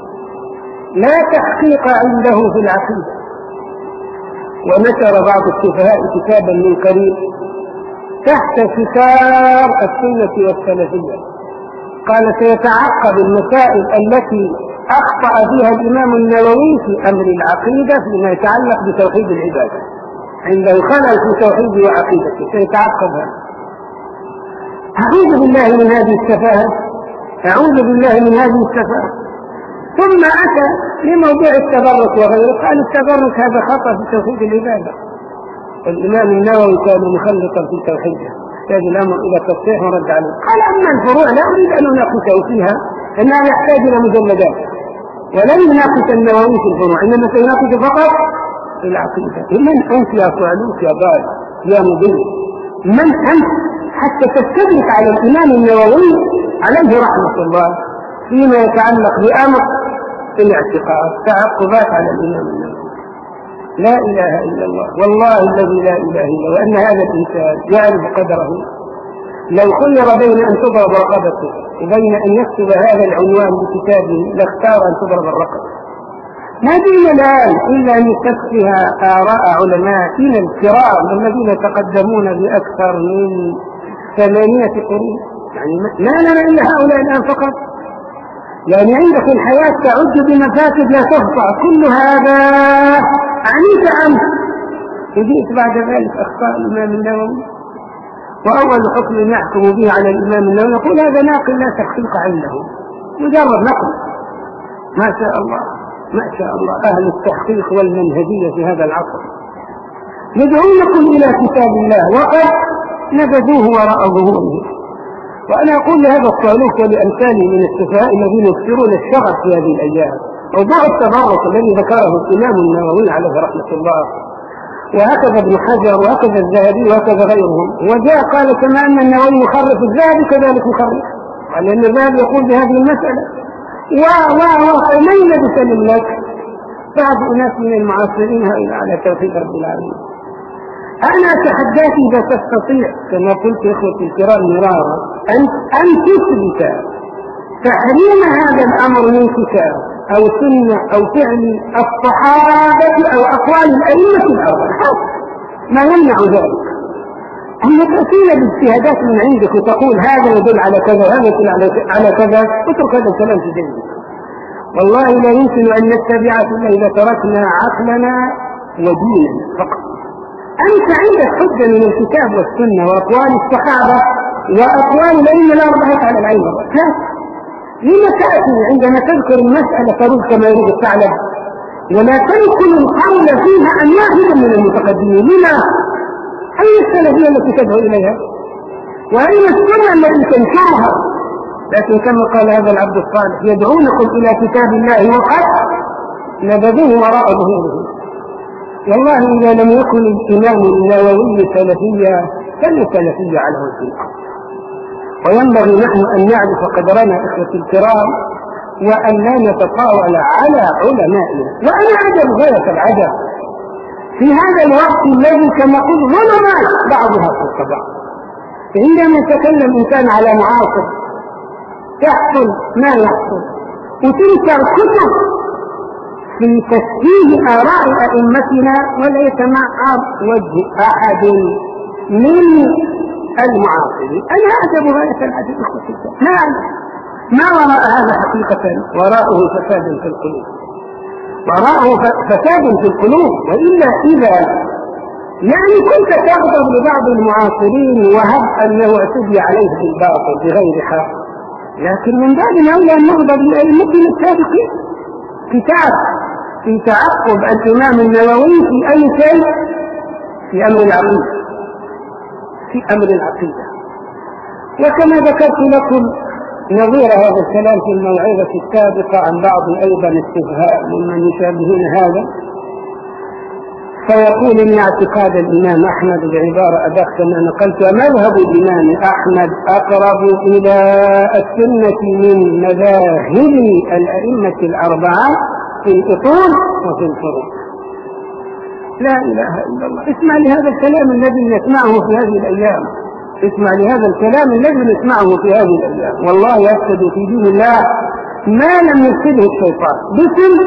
Speaker 1: لا تحقيق عنده في العقيدة. ونشر بعض السفهاء كتابا من قريب تحت ستار السنة والسلفية، قال سيتعقب المسائل التي أخطأ فيها الإمام النووي في أمر العقيدة فيما يتعلق بتوحيد العبادة، عنده خلل في توحيده وعقيدته سيتعقبها. أعوذ بالله من هذه السفاهة، أعوذ بالله من هذه السفاهة. ثم أتى لموضوع التبرك وغيره، قال التبرك هذا خطأ في توحيد العبادة. الإمام النووي كان مخلطا في توحيده، يحتاج الأمر إلى تصحيح ورد عليه. قال أما الفروع لا أريد أن أناقشه فيها، إنها يحتاج إلى مجلدات، ولن يناقش النووي في الفروع، إنما سيناقش فقط في العقيدة. من أنت يا صعلوك يا ضال يا مضل؟ من أنت حتى تستدرك على الإمام النووي عليه رحمة الله فيما يتعلق بأمر الاعتقاد، تعقبات على الإمام النووي؟ لا إله إلا الله، والله الذي لا إله إلا وأن هذا الإنسان يعرف قدره. لو خير بين أن تضرب رقبته وبين أن يكتب هذا العنوان بكتابه لاختار أن تضرب الرقبة. ما دين الآن إلا أن يستفسها آراء علمائنا الكرام الذين تقدمون بأكثر من ثمانية قرون، يعني لا لنا إلا هؤلاء الآن فقط. يعني عندك الحياة تعد بمفاسد لا تخطأ، كل هذا عنيت أمس وجئت بعد ذلك أخطاء الإمام النووي. وأول حكم يحكم به على الإمام النووي يقول هذا ناقل لا تحقيق عنده، مجرد نقل. ما شاء الله ما شاء الله أهل التحقيق والمنهجية في هذا العصر يدعونكم إلى كتاب الله وقد نبذوه وراء ظهورهم. وأنا أقول لهذا الصالوك ولأمثاله من السفهاء الذين يكثرون الشغف في هذه الأيام موضوع التبرك الذي ذكره الإمام النووي عليه رحمة الله، وهكذا ابن حجر وهكذا الذهبي وهكذا غيرهم، وجاء قال كما أن النووي يخرف الذهبي كذلك يخرف، لأن الذهبي يقول بهذه المسألة. ومن الذي سلم لك؟ بعض أناس من المعاصرين هؤلاء على توفيق رب العالمين. أنا أتحداك إذا تستطيع كما قلت إخوتي الكرام مرارا أن أن تثبت تحريم هذا الأمر من كتاب أو سنة أو فعل الصحابة أو أقوال الأئمة الأربعة، ما يمنع ذلك. أنك تأتينا باجتهادات من عندك وتقول هذا يدل على كذا وهذا يدل على كذا، اترك هذا الكلام في ذهنك. والله لا يمكن أن نتبعه إلا إذا تركنا عقلنا وديننا فقط. أنت عندك حجة من الكتاب والسنة وأقوال الصحابة وأقوال الأئمة الأربعة على العين والرأس. لما تأتي عندما تذكر المسألة ترد كما يريد الثعلب ولا تنقل القول فيها عن واحد من المتقدمين؟ لما؟ أي السلفية التي تدعو إليها؟ وأين السنة التي تنكرها؟ لكن كما قال هذا العبد الصالح يدعونكم إلى كتاب الله وقد نبذوه وراء ظهورهم. والله إذا لم يكن الإمام النووي سلفيا فهو سلفية على وجه الأرض. وينبغي نحن أن نعرف قدرنا إخوتي الكرام وأن لا نتطاول على علمائنا. وأنا عجب غاية العجب في هذا الوقت الذي كما قلت ظلمات بعضها فوق بعض. عندما يتكلم إنسان على معاصر يحصل ما يحصل، وتنكر كتب في تسجيل آراء أئمتنا ولا يتمعر وجه أحد من المعاصرين. أنا أعجب غاية العجب ما ما وراء هذا حقيقة وراءه فساد في القلوب، وراءه فساد في القلوب. وإلا إذا يعني كنت تغضب لبعض المعاصرين وهب أنه اعتدي عليه بالباطل بغير حق، لكن من باب أولى أن نغضب للأئمة السابقين. كتاب في تعقب الإمام النووي في أي شيء؟ في أمر العقيدة، في أمر العقيدة. وكما ذكرت لكم نظير هذا الكلام في الموعظة السابقة عن بعض أيضا السفهاء ممن يشابهون هذا، فيقول إن اعتقاد الإمام أحمد بعبارة أدق كما نقلت مذهب الإمام أحمد أقرب إلى السنة من مذاهب الأئمة الأربعة في الأصول وفي الفروع. لا إله إلا الله. اسمع لهذا الكلام الذي نسمعه في هذه الأيام، اسمع لهذا الكلام الذي نسمعه في هذه الأيام. والله يفسد في دين الله ما لم يفسده الشيطان باسم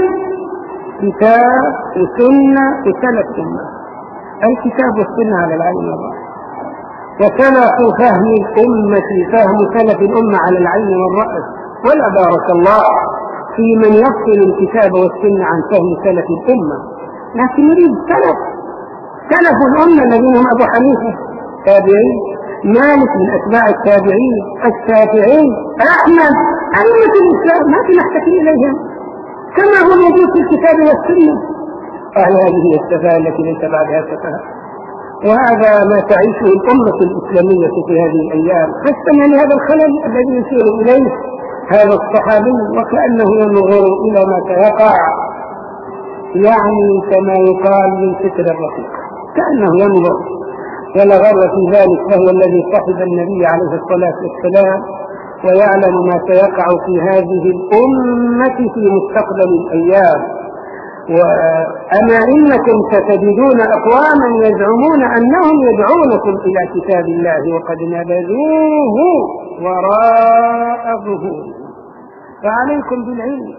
Speaker 1: كتاب وسنة وسلف سنة. الكتاب والسنة على العين والرأس، وسلف فهم الأمة فهم سلف الأمة على العين والرأس. ولا بارك الله في من يفصل الكتاب والسنة عن فهم سلف الأمة، لكن يريد سلف سلف الأمة الذين هم أبو حنيفة تابعين، مالك من أتباع التابعين، الشافعي، أحمد، أئمة الإسلام ما في نحتكي إليهم كما هو موجود في الكتاب والسنة. أهل هذه السفاهة التي ليس بعدها سفاهة، وهذا ما تعيشه الأمة الإسلامية في هذه الأيام. فاستمع لهذا الخلل الذي يشير إليه هذا الصحابي وكأنه ينظر إلى ما سيقع، يعني كما يقال من ستر الرفيق، كأنه ينظر ولا غر في ذلك، فهو الذي صحب النبي عليه الصلاة والسلام ويعلم ما سيقع في هذه الأمة في مستقبل الأيام. وأما إنكم ستجدون أقواما يزعمون أنهم يدعونكم إلى كتاب الله وقد نبذوه وراء ظهورهم. فعليكم بالعلم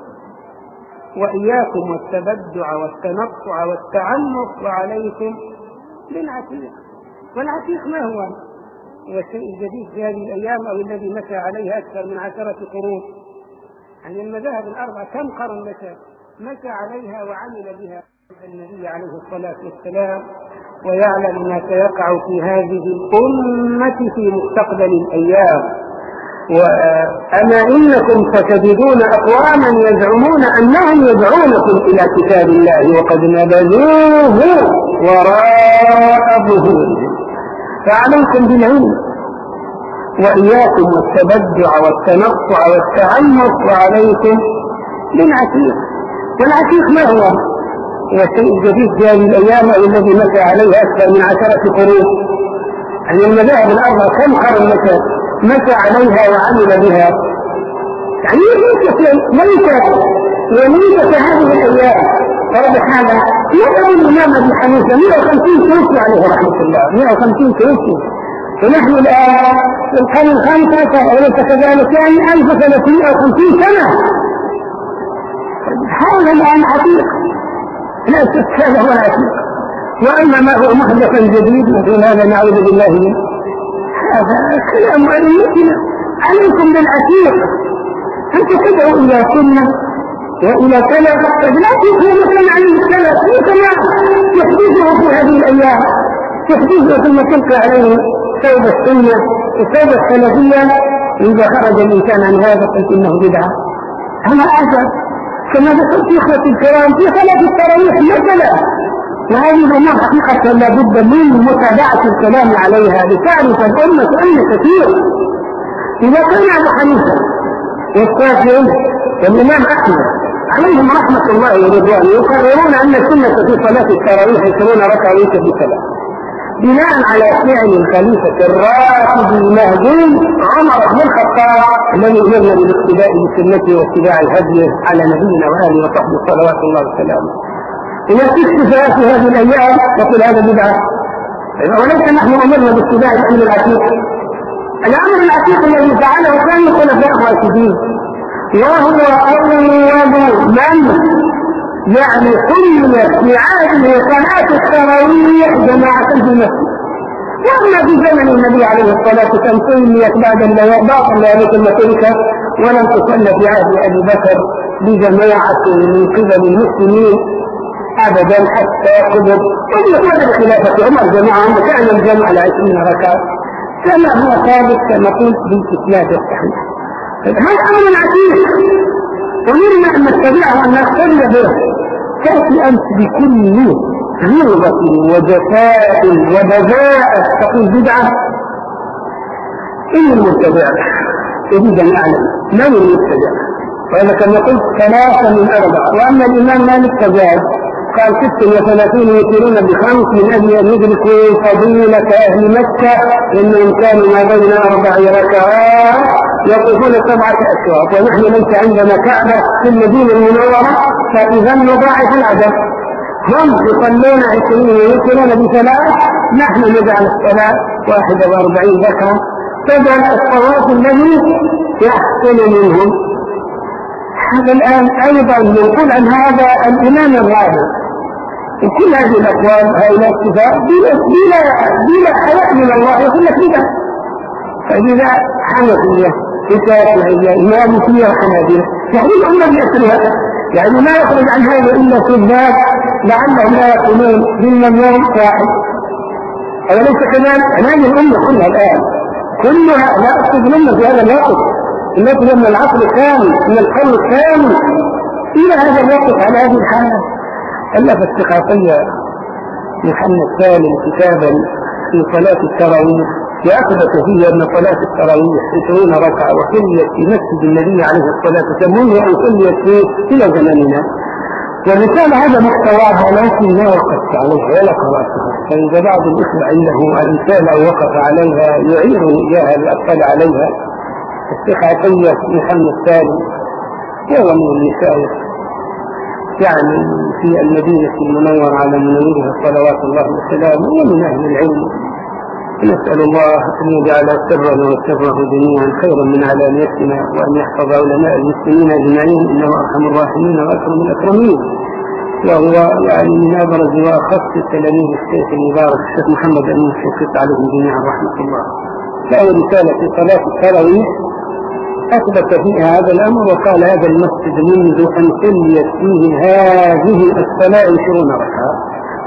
Speaker 1: وإياكم والتبدع والتنطع والتعنف، وعليكم بالعتيق. والعتيق ما هو؟ هو الشيء الجديد في هذه الأيام أو الذي مشى عليه أكثر من عشرة قرون. يعني المذاهب الأربعة كم قرن مشى مشى عليها وعمل بها النبي عليه الصلاة والسلام ويعلم ما سيقع في هذه الأمة في مستقبل الأيام. وأما إنكم ستجدون أقواما يزعمون أنهم يدعونكم إلى كتاب الله وقد نبذوه وراء ظهورهم، فعليكم بالعلم وإياكم والتبدع والتنطع والتعنف، وعليكم بالعتيق. والعتيق ما هو؟ هو الشيء الجديد في هذه الأيام الذي مشى عليه أكثر من عشرة قرون. يعني المذاهب الأربعة كم قرن مشى مشى عليها وعمل بها، يعني ليست ليست وليست هذه الأيام. فرض هذا يقول الإمام أبي حنيفة مئة وخمسين توفي عليه رحمة الله، مئة وخمسين توفي، ونحن الآن في القرن الخامس عشر أوليس كذلك، يعني ألف وثلاثمائة وخمسين سنة. هذا الآن عتيق لا استفساد ولا عتيق. وأما ما هو محدث جديد مثل هذا نعوذ بالله منه، هذا كلام أئمتنا. عليكم بالعتيق، أنت تدعو إلى سنة وإلى كذا، فالعتيق هو مثلا عن السلف كما يحدثه في هذه الأيام، يحدثه ثم تلقى عليه ثوب السنة وثوب السلفية. إذا خرج الإنسان عن هذا قلت إنه بدعة. أنا أعجب كما ذكرت إخوتي الكرام في صلاة التراويح مثلا، وهذه الأمور حقيقة لا بد من متابعة الكلام عليها لتعرف الأمة أن كثير. إذا كان أبو حنيفة والشافعي والإمام أحمد عليهم رحمة الله ورضوانه يقررون أن السنة في صلاة التراويح عشرون ركعة ليس بثلاث، بناء على فعل الخليفة الراشد المهدي عمر بن الخطاب الذي أمرنا بالاقتداء بسنته واتباع هديه على نبينا وآله وصحبه صلوات الله وسلامه. إذا استشفاء في هذه الأيام يقول هذا بدعة، وليس نحن أمرنا باتباع الأمر العتيق. الأمر العتيق الذي فعله كان الخلفاء الراشدين، وهو أول من يعني سميت في عهده صلاة التراويح جماعة في المسجد. وأما في زمن النبي عليه الصلاة والسلام سميت بعد بعض الليالي المتلكة، ولم تصلى في عهد أبي بكر بجماعة من قبل المسلمين أبدا حتى قبض. وبعد خلافة عمر جماعة كان الجمع على عشرين ركعة كما هو ثابت كما قلت بالإسناد الصحيح. هذا أمر عتيق ومرنا أن نتبعه أن نقتدي به. تأتي أنت بكل غلظة وجفاء وبذاء تقول بدعة. إن المتبع يريد أن أعلم من المتبع، وإذا كما قلت ثلاثة من أربعة. وأما الإمام مالك فزاد قال ست وثلاثين يسيرون بخمس من أجل أن يدركوا فضيلة أهل مكة إنهم كانوا ما بين أربع ركعات يقفون سبعة أشواط، ونحن ليس عندنا كعبة في المدينة المنورة، فإذا نضاعف العدد. هم يصلون عشرين ويسيرون بثلاث، نحن نجعل الصلاة واحدة وأربعين ركعة، فجعل الطواف الذي يحصل منهم. هذا الآن أيضا نقول عن هذا الإمام الرابع. وكل هذه الأقوال هؤلاء اتفاق بلا بلا بلا حياء من الله يقول لك كذا. فإذا حنفية وشافعية إمامية وحنابلة يعني الأمة بأسرها، يعني ما يخرج عن هذا إلا كذاب لعلهم لا يكونون بالمليون واحد. أوليس كذلك؟ هذه الأمة كلها الآن كلها لا أقصد الأمة في هذا الوقت التي من العصر الثاني من القرن الثاني إلى هذا الوقت على هذه الحالة. ألف الثقافية محمد سالم كتابا في صلاة التراويح يأخذ فيه أن صلاة التراويح عشرون ركعة وصليت في مسجد النبي عليه الصلاة والسلام منذ أن صليت فيه إلى زماننا. والرسالة هذا محتواها لكن لا وقفت عليها ولا قرأتها، فإذا بعض الإخوة عنده الرسالة وقف عليها يعيرني إياها لأطلع عليها. الثقافية محمد سالم هو من النساء يعني في المدينة المنورة على منورها صلوات الله وسلامه، ومن أهل العلم. نسأل الله أن يجعل سرنا وسره جميعا خيرا من علانيتنا، وأن يحفظ علماء المسلمين أجمعين إنه أرحم الراحمين وأكرم الأكرمين. وهو يعني من أبرز وأخص تلاميذ الشيخ المبارك الشيخ محمد أمين الشيخ عليهم جميعا رحمة الله. له رسالة في صلاة التراويح أثبت فيها هذا الأمر، وقال هذا المسجد منذ أن صليت فيه هذه الصلاة عشرون ركعة،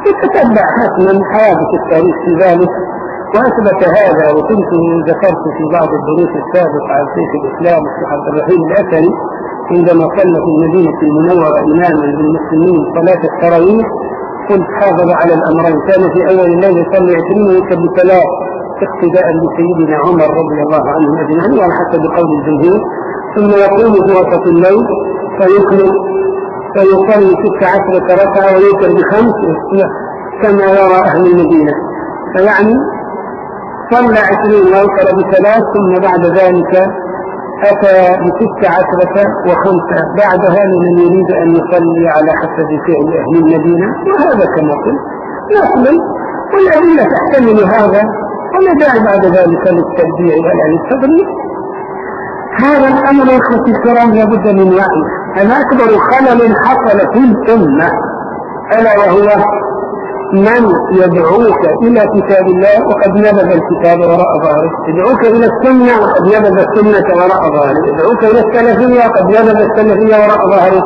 Speaker 1: يتتبع حتما حوادث التاريخ في ذلك. وأثبت هذا، وكنت ذكرت في بعض الدروس السابقة عن شيخ الإسلام الشيخ عبد الرحيم الأثري عندما صلى في المدينة المنورة إماما للمسلمين صلاة التراويح، قلت حافظ على الأمرين. كان في أول الليل يصلي عشرين ويكبر ثلاث اقتداء بسيدنا عمر رضي الله عنه أجمعين وعلى حسب قول الجمهور، ثم يقوم في وسط الليل فيكمل فيصلي ست عشرة ركعة ويوتر بخمس كما يرى أهل المدينة. فيعني صلى عشرين ويوتر بثلاث، ثم بعد ذلك أتى بست عشرة وخمسة بعدها لمن يريد أن يصلي على حسب فعل أهل المدينة. وهذا كما قلت نقبل، والأدلة تحتمل هذا، ولا داعي بعد ذلك للتبديع ولا للتضليل. هذا الأمر يا إخوتي الكرام لابد من وعي. هذا أكبر خلل حصل في الأمة، ألا وهو من يدعوك إلى كتاب الله وقد نبذ الكتاب وراء ظهره، يدعوك إلى السنة وقد نبذ السنة وراء ظهره، يدعوك إلى السلفية وقد نبذ السلفية وراء ظهره.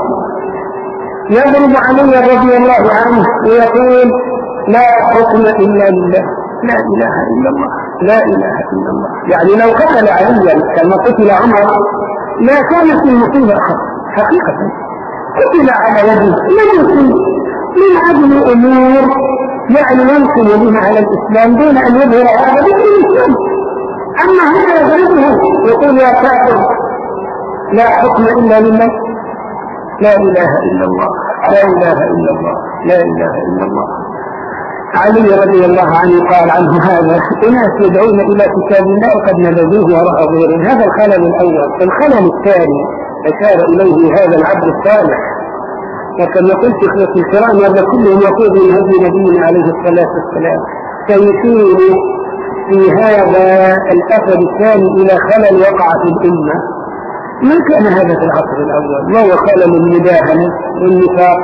Speaker 1: يضرب علي رضي الله عنه ويقول لا حكم إلا لله، لا إله إلا الله، لا إله إلا الله. يعني لو قتل عليا كما قتل عمر لا كانت المصيبة أخف حقيقة. قتل على يده لم من أجل أمور يعني يمكن بها على الإسلام دون أن يظهر هذا بالإسلام. أما هذا يغربه يقول يا كافر لا حكم إلا لله، لا إله إلا الله، لا إله إلا الله، لا إله إلا الله. علي رضي الله عنه قال عنه هذا أناس يدعون إلى كتاب الله وقد نبذوه وراء ظهورهم. هذا الخلل الأول. الخلل الثاني أشار إليه هذا العبد الصالح، وكما قلت إخوتي الكرام هذا كله يقول من هدي نبينا عليه الصلاة والسلام. سيشير في هذا الأثر الثاني إلى خلل وقع في الأمة ما كان هذا في العصر الأول، وهو خلل المداهنة والنفاق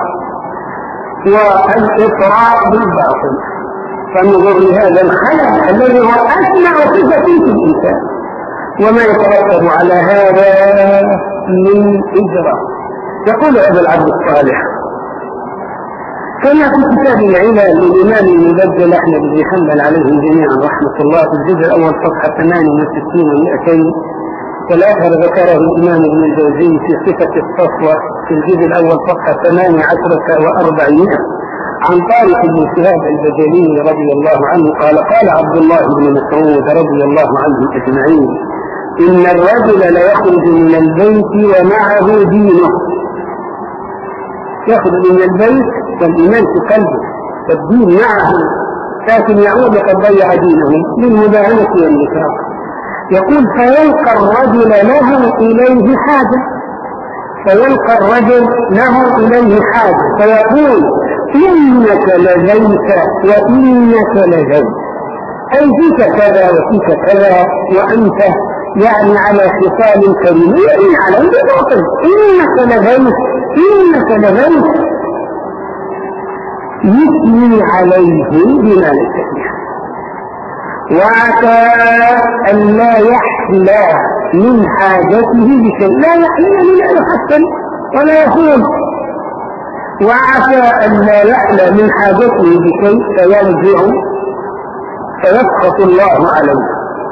Speaker 1: والإطراء بالباطل. فنظر لهذا الخلل الذي هو أسمع صفة في الإنسان وما يترتب على هذا من إجراء. يقول هذا العبد الصالح كما في كتاب العلل للإمام المبجل أحمد بن حنبل عليهم جميعا رحمة الله في الجزء الأول صفحة ثمانية وستين ومئتين، والآخر ذكره الإمام ابن الجوزي في صفة الصفوة في الجزء الأول صفحة ثمانية عشرة وأربعمائة عن طارق بن شهاب البجلي رضي الله عنه قال قال عبد الله بن مسعود رضي الله عنه أجمعين إن الرجل ليخرج من البيت ومعه دينه. يخرج من البيت والإيمان في قلبه والدين معه، لكن يعود قد ضيع دينه للمداهنة والنفاق. يقول فيلقى الرجل له إليه حاجة، فيلقى الرجل له إليه حاجة فيقول إنك لزيت وإنك لزيت، أي فيك كذا وفيك كذا وأنت يعني على خصال كريم يعني على الباطل، إنك لزيت إنك لزيت يثني عليه بما ليس فيه، وعسى أن لا يحلى من حاجته بشيء، لا يحلى لا يحسن ولا يخون، وعسى أن لا يحلى من حاجته بشيء فيرجع فيسخط الله عليه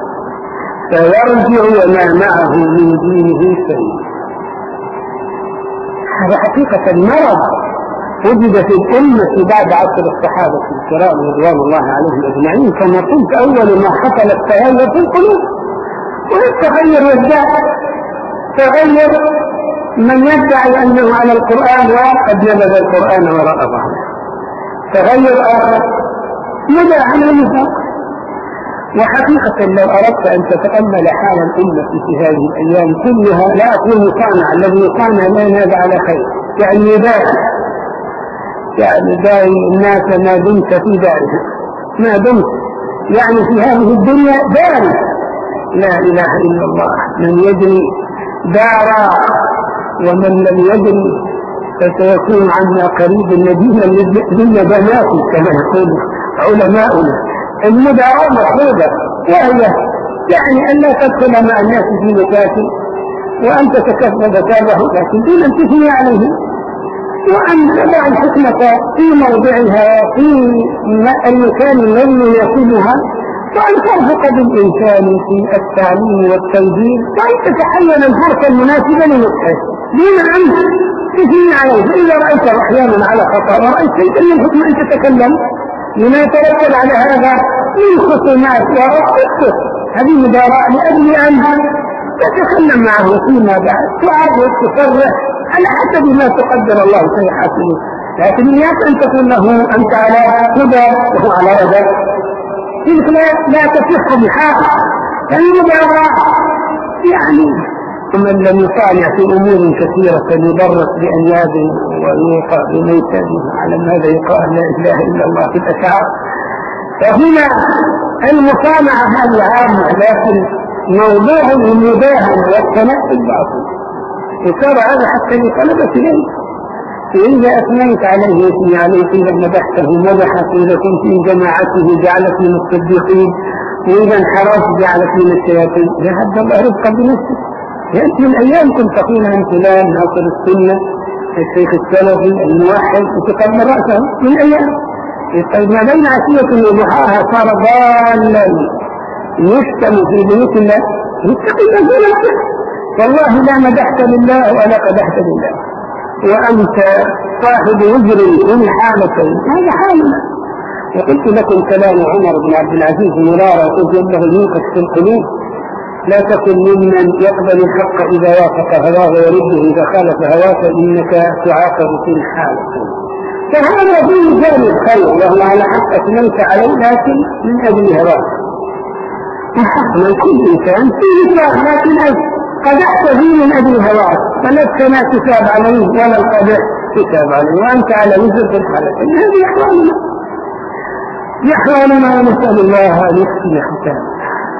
Speaker 1: فيرجع وما معه من دينه شيء. هذا حقيقة مرض وجد في الأمة بعد عصر الصحابة الكرام رضوان الله عليهم أجمعين. كما قلت أول ما حصل التغير في القلوب، والتغير يدعي تغير من يدعي أنه على القرآن وقد نبذ القرآن وراء ظهره، تغير آخر يدعي على النفاق. وحقيقة لو أردت أن تتأمل حال الأمة في هذه الأيام كلها لا أقول مصانع، الذي يصانع الآن هذا على خير يعني يدعي يعني داعي الناس ما دمت في دارها، ما دمت يعني في هذه الدنيا داري، لا إله إلا الله. من يدري دارا ومن لم يدري فسيكون عنا قريب الذين للندمات كما يقول علماؤنا. المدارة مطلوبة وهي يعني أن لا تدخل مع الناس في مكاتب وأن تتكفل تابعه لكن دون أن تثني عليهم، وأن تضع الحكمة في موضعها في المكان الذي يناسبها، وأن ترفق بالإنسان في التعليم والتوجيه، وأن تتحين الفرصة المناسبة لنصحه دون أن تثني عليه. فإذا رأيت أحيانا على خطأ ورأيت شيئا من الحكمة أن تتكلم لما يترتب على هذا من خصومات وأخطئ هذه مداراة لأجل أن تتكلم معه فيما بعد، تعرض تصرح على حسب ما تقدر الله سيحاسبه، لكن إياك أن تقول له أنت على هدى وهو على رجل، تلك لا تصح بحال. المداراة يعني ومن لم يصانع في أمور كثيرة يبرق بأنياب ويوقع بميتان على ماذا يقال لا إله إلا الله في الأشعار. فهنا المصانعة هذه عامة، لكن موضوع المداهنة والثناء بالباطل وصار هذا حتى لطلبة العلم. فإذا أثنيت عليه يثني عليك، إذا مدحته مدحك، إذا كنت في جماعته جعلك من الصديقين، وإذا انحرفت جعلك من الشياطين. جهد الله رزقا بنفسه. يأتي الأيام كنت تقول عن فلان ناصر السنة الشيخ السلفي الموحد وتقبل رأسه من أيام. طيب ما بين عشية وضحاها صار ضالا يشتم في بيوت الله، يتقي الله. والله لا مدحت لله ولا قدحت لله، وأنت صاحب وزر من حالتين، هذا حالنا. وقلت لكم كلام عمر بن عبد العزيز مرارا قلت له الموقف في القلوب، لا تكن ممن يقبل الحق إذا وافق هواه ويرده إذا خالف هواه، فإنك تعاقب في الحالة. فهذا فيه جانب خير وهو على حق أتممت عليه، لكن من أجل هواه. وحق من كل إنسان فيه إصلاح، لكن قدحت فيه من أجل هواه، فلست ما تساب عليه ولا القدح تساب عليه، وأنت على وزر في الحالة. هذه أحوالنا يحوالنا ونسأل الله أن يحسن ختامه.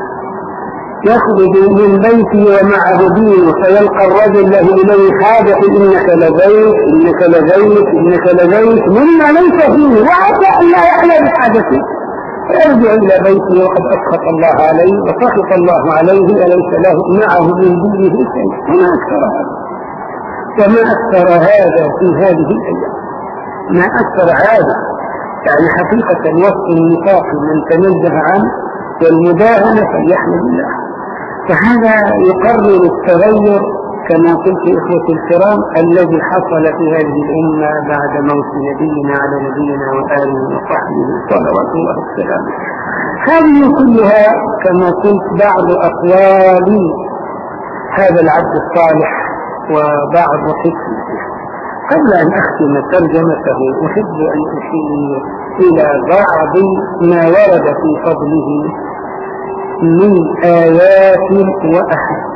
Speaker 1: يخرج من بيتي ومعه دين، فيلقى الرجل له إليه حاجة، إنك لزيت إنك لزيت إنك لزيت مما ليس فيه، وعسى أن لا يعلم بحاجته، فيرجع إلى بيته وقد أسخط الله عليه وسخط الله عليه وليس له معه من دينه شيء. وما أكثر هذا وما أكثر هذا في هذه الأيام، ما أكثر هذا. يعني حقيقة وصف النفاق من تنزه عنه والمداهنة فليحمد الله. فهذا يقرر التغير كما قلت إخوة الكرام الذي حصل في هذه الأمة بعد موت نبينا على نبينا وآله وصحبه صلوات الله والسلام. هذه كلها كما قلت بعض أقوال هذا العبد الصالح وبعض حكمته. قبل أن أختم ترجمته أحب أن أشير إلى بعض ما ورد في فضله من آيات وأحاديث.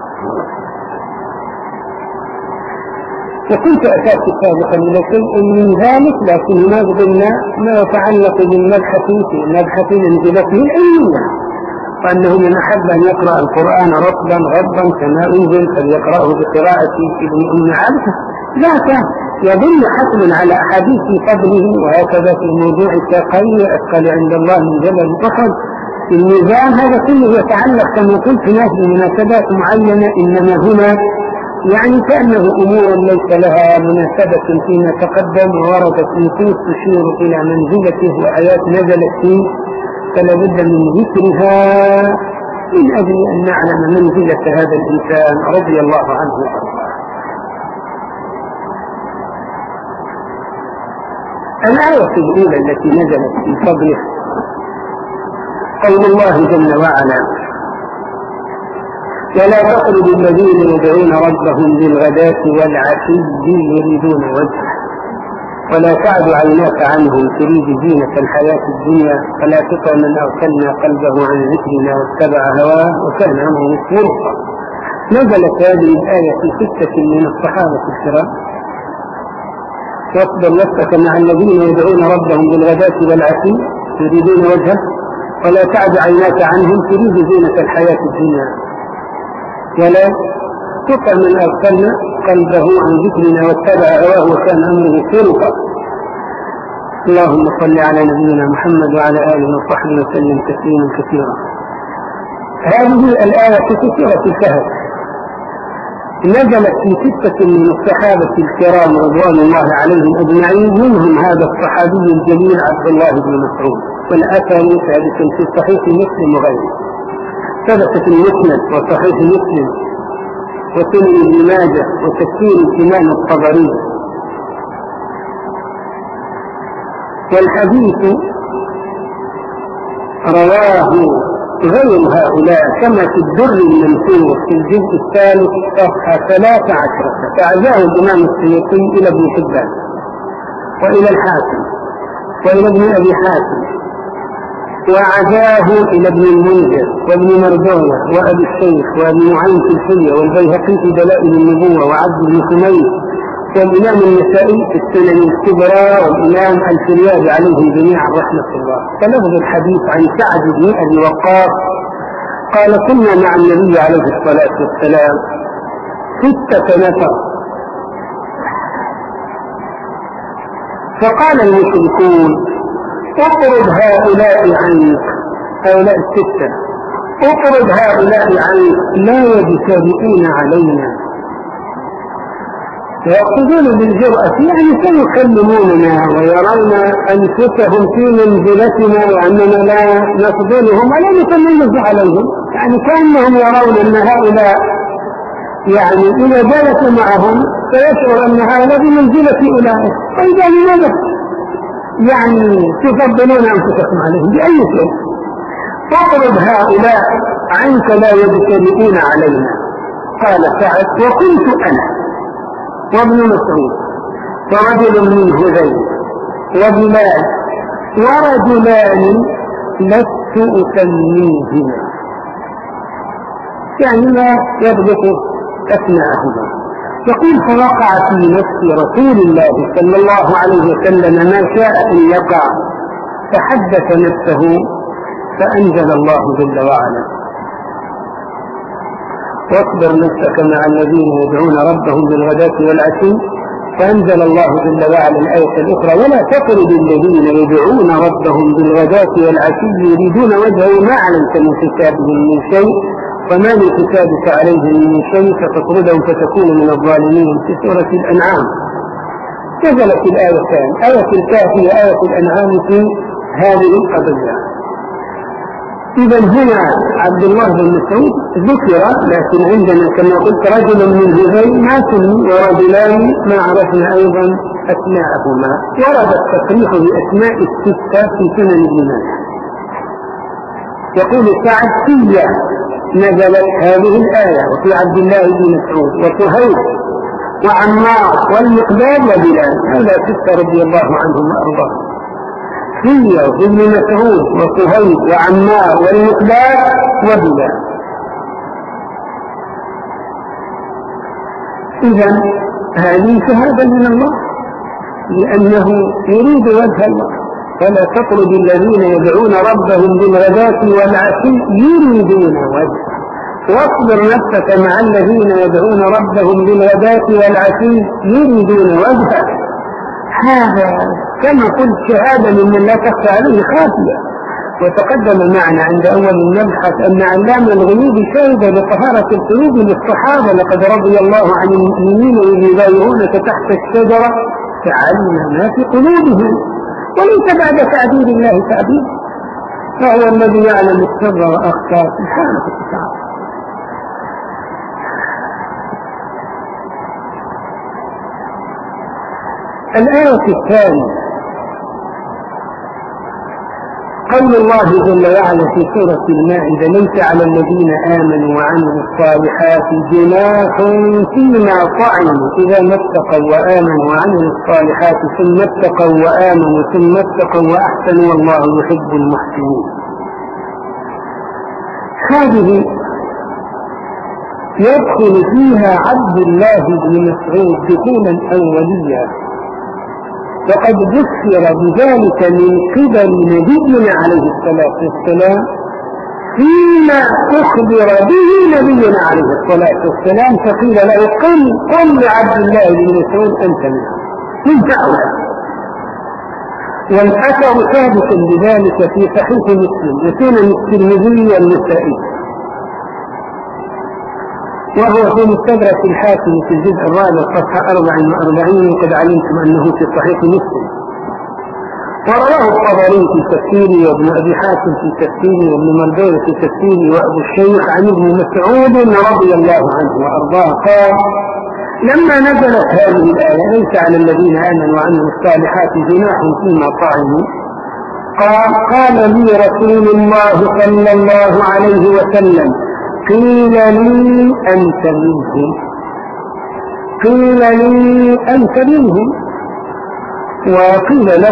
Speaker 1: وكنت أشرت سابقا إلى شيء من ذلك، لكن هناك ضمن ما يتعلق بالمبحث في مبحث منزلته العلمية، وأنه من أحب أن يقرأ القرآن رطبا غضا كما أنزل فليقرأه بقراءة ابن أم عبده. ذاك يدل حتما على أحاديث فضله، وهكذا في موضوع التقي أثقل عند الله من جبل أحد. الميزان هذا كله يتعلق كما قلت هناك بمناسبات معينة، إنما هنا يعني كأنه أمور ليس لها مناسبة فيما تقدم، ووردت نصوص تشير إلى منزلته وآيات نزلت فيه، فلا بد من ذكرها من أجل أن نعلم منزلة هذا الإنسان رضي الله عنه وأرضاه. الآية الأولى التي نزلت في فضله قول الله جل وعلا: ولا تطرد الذين يدعون ربهم بالغداة والعشي يريدون وجهه ولا تعد عيناك عنهم تريد زينة الحياة الدنيا فلا تطع من أغفلنا قلبه عن ذكرنا واتبع هواه وكان أمره فرطا. نزلت هذه الآية في ستة من الصحابة الكرام: واصبر نفسك مع الذين يدعون ربهم بالغداة والعشي يريدون وجهه ولا تعد عيناك عنهم تريد زينة الحياة الدنيا ولا تطع من أغفلنا قلبه عن ذكرنا واتبع هواه وكان أمره فرطا. اللهم صل على نبينا محمد وعلى آله وصحبه وسلم تسليما كثيرا. هذه الآية في سورة الكهف نزلت في ستة من الصحابة الكرام رضوان الله عليهم أجمعين، منهم هذا الصحابي الجليل عبد الله بن مسعود، والأثر ثابت في صحيح مسلم وغيره، ثبت في المسند وصحيح مسلم وسنن ابن ماجه وتفسير الإمام الطبري. والحديث رواه غير هؤلاء كما في الدر المنثور في الجزء الثالث صفحة ثلاث عشرة، فعزاه الإمام السيوطي إلى ابن حبان وإلى الحاكم وإلى ابن أبي حاتم، وعزاه إلى ابن المنذر وابن مردوية وأبي الشيخ وابن معين في الحلية والبيهقي في دلائل النبوة وعبد بن حميد والإمام النسائي في السنن الكبرى والإمام الفريابي عليهم جميعا رحمة الله. فلفظ الحديث عن سعد بن أبي وقاص قال كنا مع النبي عليه الصلاة والسلام ستة نفر، فقال المشركون اطرد هؤلاء عنك، هؤلاء الستة اطرد هؤلاء عنك لا يجترئون علينا، ويأخذون بالجرأة يعني سيكلموننا ويرون أنفسهم في منزلتنا وأننا لا نفضلهم ولا نتميز عليهم، يعني كأنهم يرون أن هؤلاء يعني إذا جلسوا معهم سيشعر أن هؤلاء بمنزلة أولئك، فإذا لماذا يعني تفضلون أنفسكم عليهم بأي شيء؟ فاطرد هؤلاء عنك لا يجترئون علينا. قال سعد وكنت أنا وابن مسعود ورجل من هذيل وبلال ورجلان لست أسميهما، يعني ما يضبط أسماءهما. يقول فوقع في نفس رسول الله صلى الله عليه وسلم ما شاء أن يقع، فحدث نفسه فأنزل الله جل وعلا واصبر نفسك مع الذين يدعون ربهم بالغداة والعشي، فأنزل الله جل وعلا الآية الأخرى ولا تطرد الذين يدعون ربهم بالغداة والعشي يريدون وجهه ما علمت من حسابهم من شيء وما من حسابك عليهم من شيء فتطردهم فتكون من الظالمين في سورة الأنعام. نزلت الآيتان، آية الكافي وآية الأنعام في هذه القضية. إذا هنا عبد الله بن مسعود ذكر، لكن عندنا كما قلت رجل من هذين ما سمي ورجلان ما عرفنا أيضا أسماءهما. ورد التصريح بأسماء الستة في سنن ابن ماجه. يقول سعد فيا نزلت هذه الآية وفي عبد الله بن مسعود وصهيب وعمار والمقداد وبلال، هذا ستة رضي الله عنهم وأرضاهم. فيا وابن مسعود وصهيب وعمار والمقداد وبلال. إذا هذه شهادة من الله لأنه يريد وجه الله، فلا تطرد الذين يدعون ربهم بالغداة والعشي يريدون وجهه، واصبر نفسك مع الذين يدعون ربهم بالغداة والعشي يريدون وجهه. هذا كما قلت شهادة ممن لا تخفى عليه خافية. وتقدم معنا عند أول المبحث أن علام الغيوب شهد بطهارة القلوب للصحابة لقد رضي الله عن المؤمنين إذ يبايعونك تحت الشجرة فعلم ما في قلوبهم وليس بعد تعديل الله تعديل، فهو الذي يعلم السر وأخفى سبحانه وتعالى. الآية الثانية قول الله جل وعلا في سورة المائدة ليس على الذين آمنوا وعملوا الصالحات جناح فيما طعموا إذا ما اتقوا وآمنوا وعملوا الصالحات ثم اتقوا وآمنوا ثم اتقوا وأحسنوا والله يحب المحسنين. هذه يدخل فيها عبد الله بن مسعود دخولا أوليا، وقد ذكر بذلك من قبل نبينا عليه الصلاة والسلام فيما أخبر به نبينا عليه الصلاة والسلام، فقيل له قل قل لعبد الله بن مسعود أنت منه من دعوة. والأثر ثابت بذلك في صحيح مسلم وسنن الترمذي والنسائي. وهو في مستدرك الحاكم في الجزء الرابع صفحة أربع وأربعين، وقد علمتم أنه في صحيح مسلم. ورواه الطبري في تفسيره، وابن أبي حاتم في تفسيره، وابن مردويه في تفسيره، وأبو الشيخ عن ابن مسعود رضي الله عنه وأرضاه قال: لما نزلت هذه الآية ليس على الذين آمنوا وعملوا الصالحات جناح فيما طعموا، قال: قال لي رسول الله صلى الله عليه وسلم: قيل لي أنت منهم، قيل لي أنت منهم. وقيل له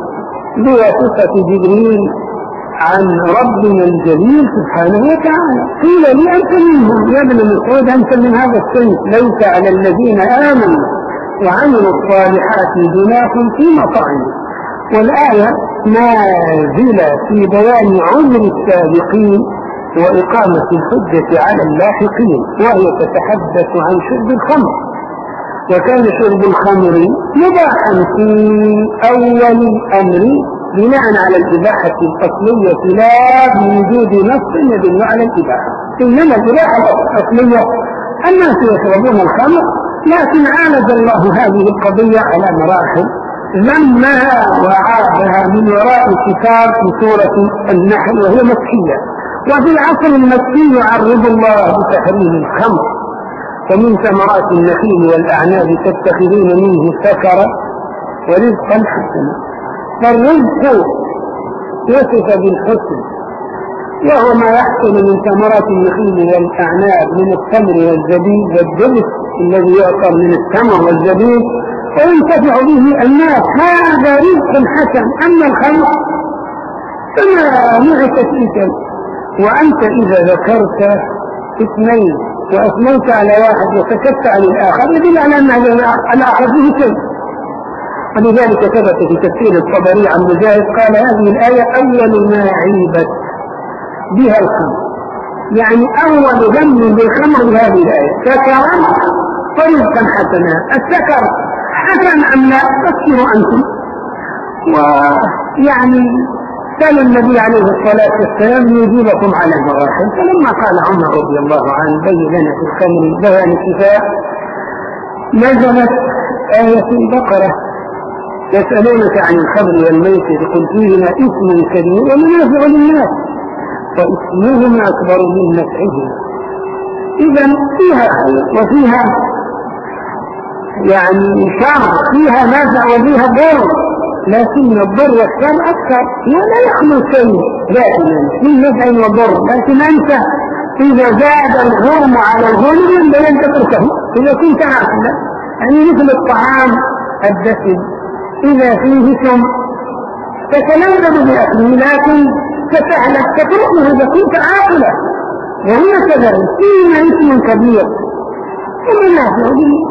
Speaker 1: بواسطة جبريل عن ربنا الجليل سبحانه وتعالى: قيل لي أنت منهم يا ابن مسعود، أنت من هذا الصنف، ليس على الذين آمنوا وعملوا الصالحات جناح فيما طعموا. والآية نازلة في بيان عذر السابقين وإقامة الحجة على اللاحقين، وهي تتحدث عن شرب الخمر، وكان شرب الخمر مباحا في أول الأمر بناء على الإباحة الأصلية لا بوجود نص يدل على الإباحة، إنما الإباحة الأصلية الناس يشربون الخمر، لكن عالج الله هذه القضية على مراحل ذمها وعابها من وراء كتاب في سورة النحل وهي مكية. وفي العصر المكي يعرض الله بتحريم الخمر: ومن ثمرات النخيل والأعناب تتخذون منه سكرا ورزقا حسنا. فالرزق يصف بالحسن، وهو ما يحصل من ثمرات النخيل والأعناب من التمر والزبيب والدرس الذي يعطر من التمر والزبيب وينتفع به الناس، هذا رزق حسن. أما الخمر فما نعكت إثم. وأنت إذا ذكرت اثنين وأثنيت على واحد وسكت عن الآخر يدل على أن الآخر فيه شيء. ولذلك ثبت في تفسير الطبري عن مجاهد قال: هذه الآية أول ما عيبت بها الخمر، يعني أول ذم بالخمر بهذه الآية: سكرا ورزقا حسنا. السكر حسن أم لا؟ فكروا أنتم. ويعني سأل النبي عليه الصلاة والسلام يجيبكم على المراحل، فلما قال عمر رضي الله عنه: بين لنا في الخمر بيان الكفاء، نزلت آية البقرة: يسألونك عن الخمر والميسر قل فيهما إثم كبير ومنافع للناس وإثمهما أكبر من نفعهما. إذا فيها خير وفيها يعني شر، فيها نفع وفيها ضر، لكن الضر والشر أكثر، ولا يخلو شيء دائما من نفع وضر. لكن أنت إذا زاد الغرم على الغرم لن تتركه إذا كنت عاقلا، يعني مثل الطعام الدسم إذا فيه سم تتلذذ بأكله لكن تتهلك تتركه إذا كنت عاقلا، وهي كذلك فيهما اسم كبير ومنافع للناس.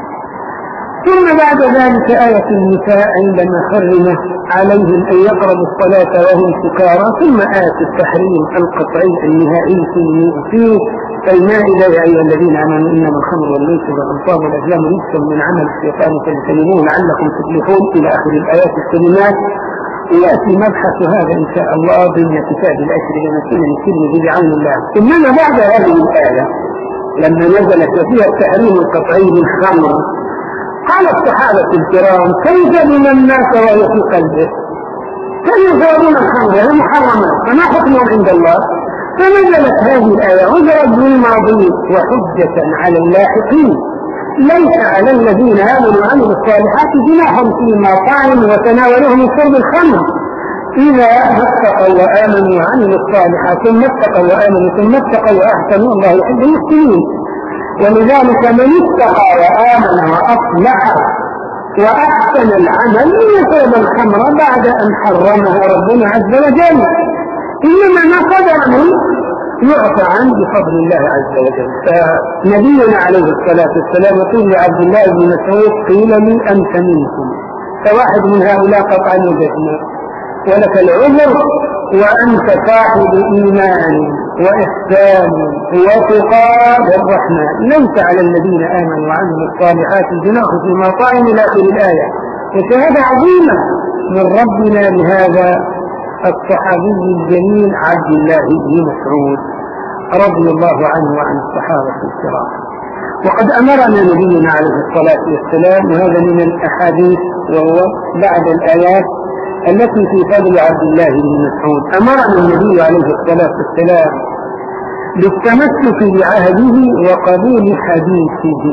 Speaker 1: ثم بعد ذلك آية النساء عندما حرم عليهم أن يقربوا الصلاة وهم سكارى، ثم آية التحريم القطعي النهائي في المائدة: يا أيها الذين آمنوا إنما الخمر والميسر والأنصاب والأزلام رجس من عمل الشيطان فاجتنبوه لعلكم تفلحون إلى آخر الآيات الكلمات. ويأتي مبحث هذا إن شاء الله ضمن كتاب العشر لمسلم الترمذي بعون الله. إنما بعد هذه الآية لما نزلت فيها التحريم القطعي للخمر قال الصحابة الكرام: كيف بمن الناس وهي في قلبه؟ كيف يشربون الخمر وهي محرمة فما حكمهم عند الله؟ فنزلت هذه الآية عذرا بالماضي وحجة على اللاحقين: ليس على الذين آمنوا وعملوا الصالحات جناح فيما طعموا وتناولوه من شرب الخمر إذا اتقوا وآمنوا وعملوا الصالحات ثم اتقوا وآمنوا ثم اتقوا وأحسنوا الله يحب المحسنين. ولذلك من اتقى وآمن وأصلح وأحسن العمل يشرب الخمر بعد أن حرمها ربنا عز وجل، إنما ما قدر منه يعفى عنه بفضل الله عز وجل. فنبينا عليه الصلاة والسلام يقول لعبد الله بن مسعود: قيل لي أنت منكم، فواحد من هؤلاء قطعا وجدنا ولك العذر وأنت صاحب إيمان وإحسان وتقى والرحمة، ليس على الذين آمنوا وعملوا الصالحات جناح فيما طعموا إلى آخر الآية. وشهادة عظيمة من ربنا لهذا الصحابي الجليل عبد الله بن مسعود. رضي الله عنه وعن الصحابة الكرام. وقد أمرنا نبينا عليه الصلاة والسلام، وهذا من الأحاديث وهو بعد الآيات التي في فضل عبد الله بن مسعود، أمرنا النبي عليه الصلاة والسلام بالتمسك بعهده وقبول حديثه،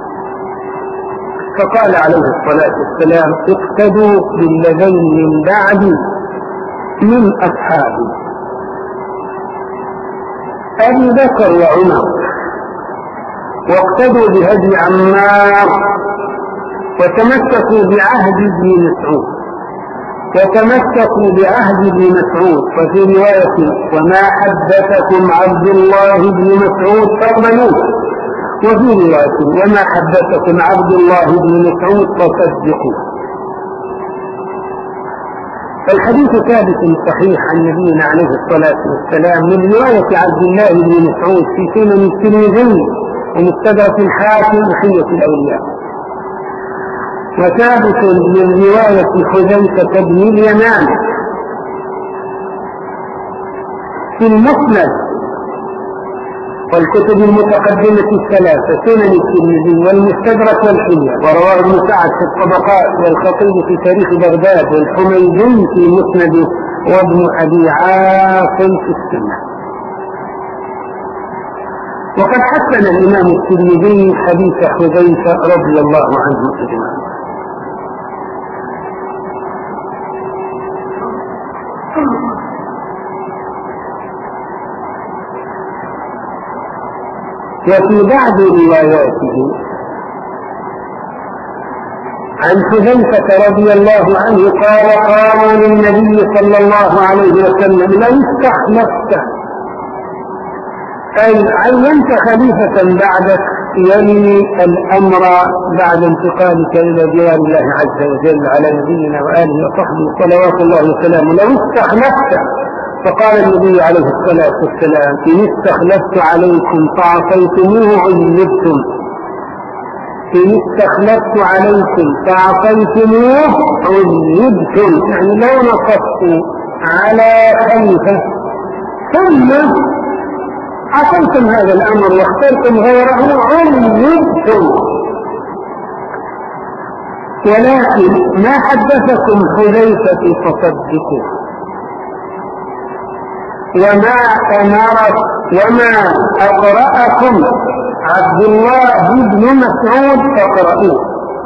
Speaker 1: فقال عليه الصلاة والسلام: اقتدوا بالذين من بعد من أصحابي أبي بكر وعمر، واقتدوا بهدي عمار، وتمسكوا بعهد ابن مسعود، وتمسكوا بعهد ابن مسعود. وفي رواية: وما حدثكم عبد الله بن مسعود فاقبلوه. وفي رواية: وما حدثكم عبد الله بن مسعود فصدقوا. فالحديث ثابت صحيح عن نبينا عليه الصلاة والسلام من رواية عبد الله بن مسعود في سنن الترمذي ومستدرك الحاكم وحلية الأولياء، وثابت من رواية حذيفة بن اليمان في المسند والكتب المتقدمة الثلاثة، سنن الترمذي والمستدرك والحلية، ورواه ابن سعد في الطبقات، والخطيب في تاريخ بغداد، والحميدي في مسنده، وابن أبي عاصم في السنة. وقد حسن الإمام الترمذي حديث حذيفة رضي الله عنه أجمعين. وفي بعض رواياته عن حذيفة رضي الله عنه قال: قال للنبي صلى الله عليه وسلم: لو استخلفت، أي عينت خليفة بعدك يلي الأمر بعد انتقالك إلى جوار الله عز وجل على نبينا وآله وصحبه صلوات الله وسلامه، لو استخلفت. فقال النبي عليه الصلاة والسلام: إن استخلفت عليكم فعصيتموه عذبتم. إن استخلفت عليكم فعصيتموه عذبتم، يعني لو نصبت على خليفة ثم عصيتم هذا الأمر واخترتم غيره عذبتم. ولكن ما حدثكم حذيفة فصدقوه، وما أمرت وما أقرأكم عبد الله بن مسعود فاقرؤوه.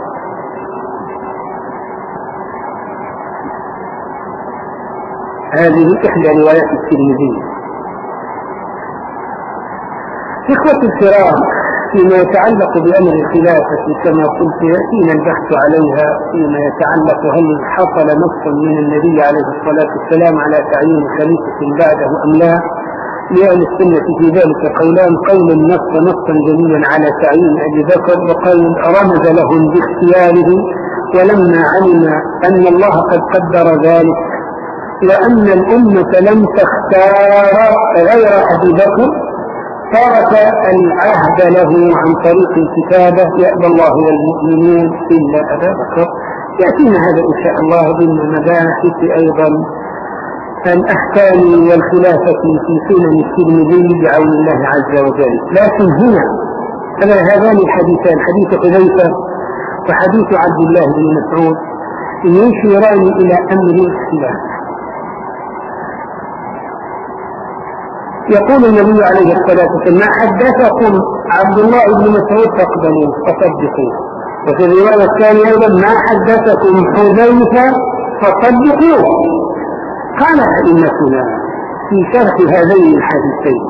Speaker 1: هذه إحدى روايات الترمذي. إخوة الكرام، فيما يتعلق بأمر الخلافة كما قلت يأتينا البحث عليها فيما يتعلق هل حصل نص من النبي عليه الصلاة والسلام على تعيين خليفة بعده أم لا. لأهل السنة في ذلك قولان: قول النص نصا جميلا على تعيين أبي بكر، وقول رمز لهم باختياره، ولما علم أن الله قد قدر ذلك وأن الأمة لم تختار غير أبي بكر ترك العهد له عن طريق الكتابة: يأبى الله والمؤمنون إلا أبا بكر. يأتينا هذا إن شاء الله ضمن مباحث أيضا الأحكام والخلافة في سنن الترمذي بعون الله عز وجل. لكن هنا هذان الحديثان، حديث حذيفة وحديث عبد الله بن مسعود، يشيران إلى أمر الخلافة. يقول النبي عليه الصلاة والسلام: ما حدثكم عبد الله بن مسعود فاقبلوه فصدقوه. وفي الرواية الثانية أيضا: ما حدثكم حذيفة فصدقوه. قال أئمتنا في شرح هذين الحديثين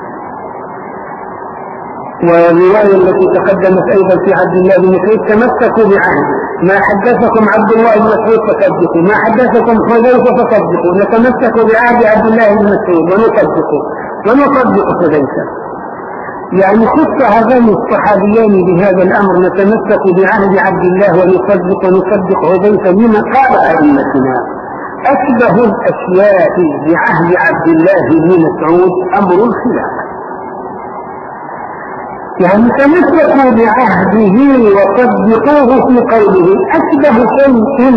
Speaker 1: والرواية التي تقدمت أيضا في عبد الله بن مسعود: تمسكوا بعهده، ما حدثكم عبد الله بن مسعود فصدقوا، ما حدثكم حذيفة فصدقوا. نتمسك بعهد عبد الله بن مسعود ونصدقه ونصدق حذيفة. يعني خص هذان الصحابيان بهذا الأمر: نتمسك بعهد عبد الله ونصدق ونصدق حذيفة. لما قال أئمتنا: أشبه الأشياء بعهد عبد الله بن مسعود أمر الخلافة. يعني تمسكوا بعهده وصدقوه في قوله. أشبه شيء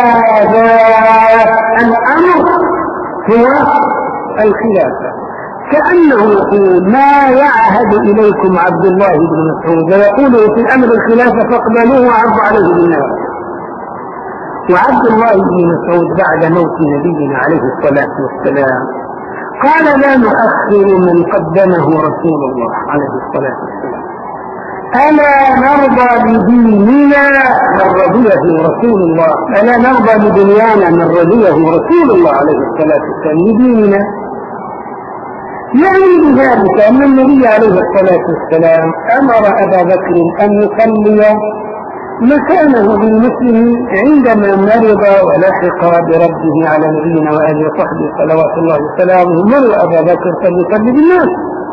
Speaker 1: بهذا الأمر هو الخلافة. كأنه يقول ما يعهد إليكم عبد الله بن مسعود ويقول في الأمر الخلافة فاقبلوه وعرض عليه بالنار. وعبد الله بن مسعود بعد موت نبينا عليه الصلاة والسلام قال لا نؤخر من قدمه رسول الله عليه الصلاة والسلام، ألا نرضى بديننا من رضيه رسول الله، ألا نرضى بدنيانا من رضيه رسول الله عليه الصلاة والسلام بديننا. يعني بذلك أن النبي عليه الصلاة والسلام أمر أبا بكر أن يصلي مكانه بالمسلم عندما مرض ولحق بربه على نبينا وآله وصحبه صلوات الله وسلامه، مر أبا بكر فليصلي بالناس.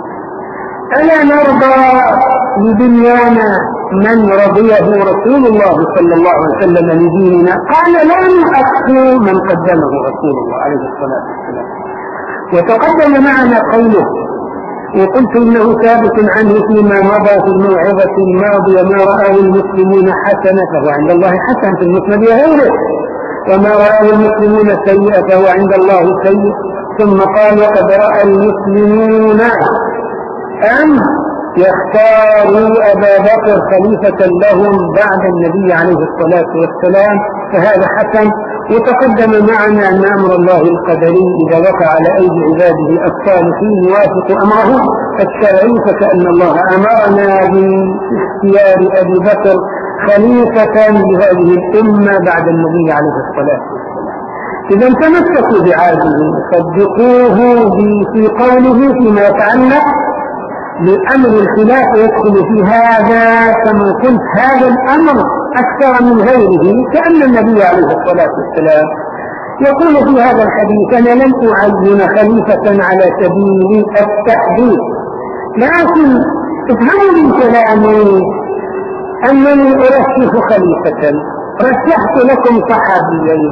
Speaker 1: ألا نرضى بدنيانا من رضيه رسول الله صلى الله عليه وسلم لديننا؟ قال لا نؤخر من قدمه رسول الله عليه الصلاة والسلام. وتقدم معنا قوله وقلت إنه ثابت عنه فيما مضى في الموعظة الماضية ما رآه المسلمون حسنة فهو عند الله حسن في المسند وغيره، وما رآه المسلمون سيئة فهو عند الله سيء. ثم قال وقد رأى المسلمون أن يختاروا أبا بكر خليفة لهم بعد النبي عليه الصلاة والسلام فهذا حسن. وتقدم معنا أن أمر الله القدري إذا وقع على أيدي عباده الصالحين يوافق أمره الشرعي، فكأن الله أمرنا باختيار أبي بكر خليفة لهذه الأمة بعد النبي عليه الصلاة والسلام. إذا تمسكوا بعهده صدقوه في قوله فيما يتعلق بأمر الخلافة يدخل في هذا كما قلت هذا الأمر أكثر من غيره، كأن النبي عليه الصلاة والسلام يقول في هذا الحديث أنا لم أعين خليفة على سبيل التحديد، لكن افهموا من كلامي أنني أرشح خليفة، رشحت لكم صحابيين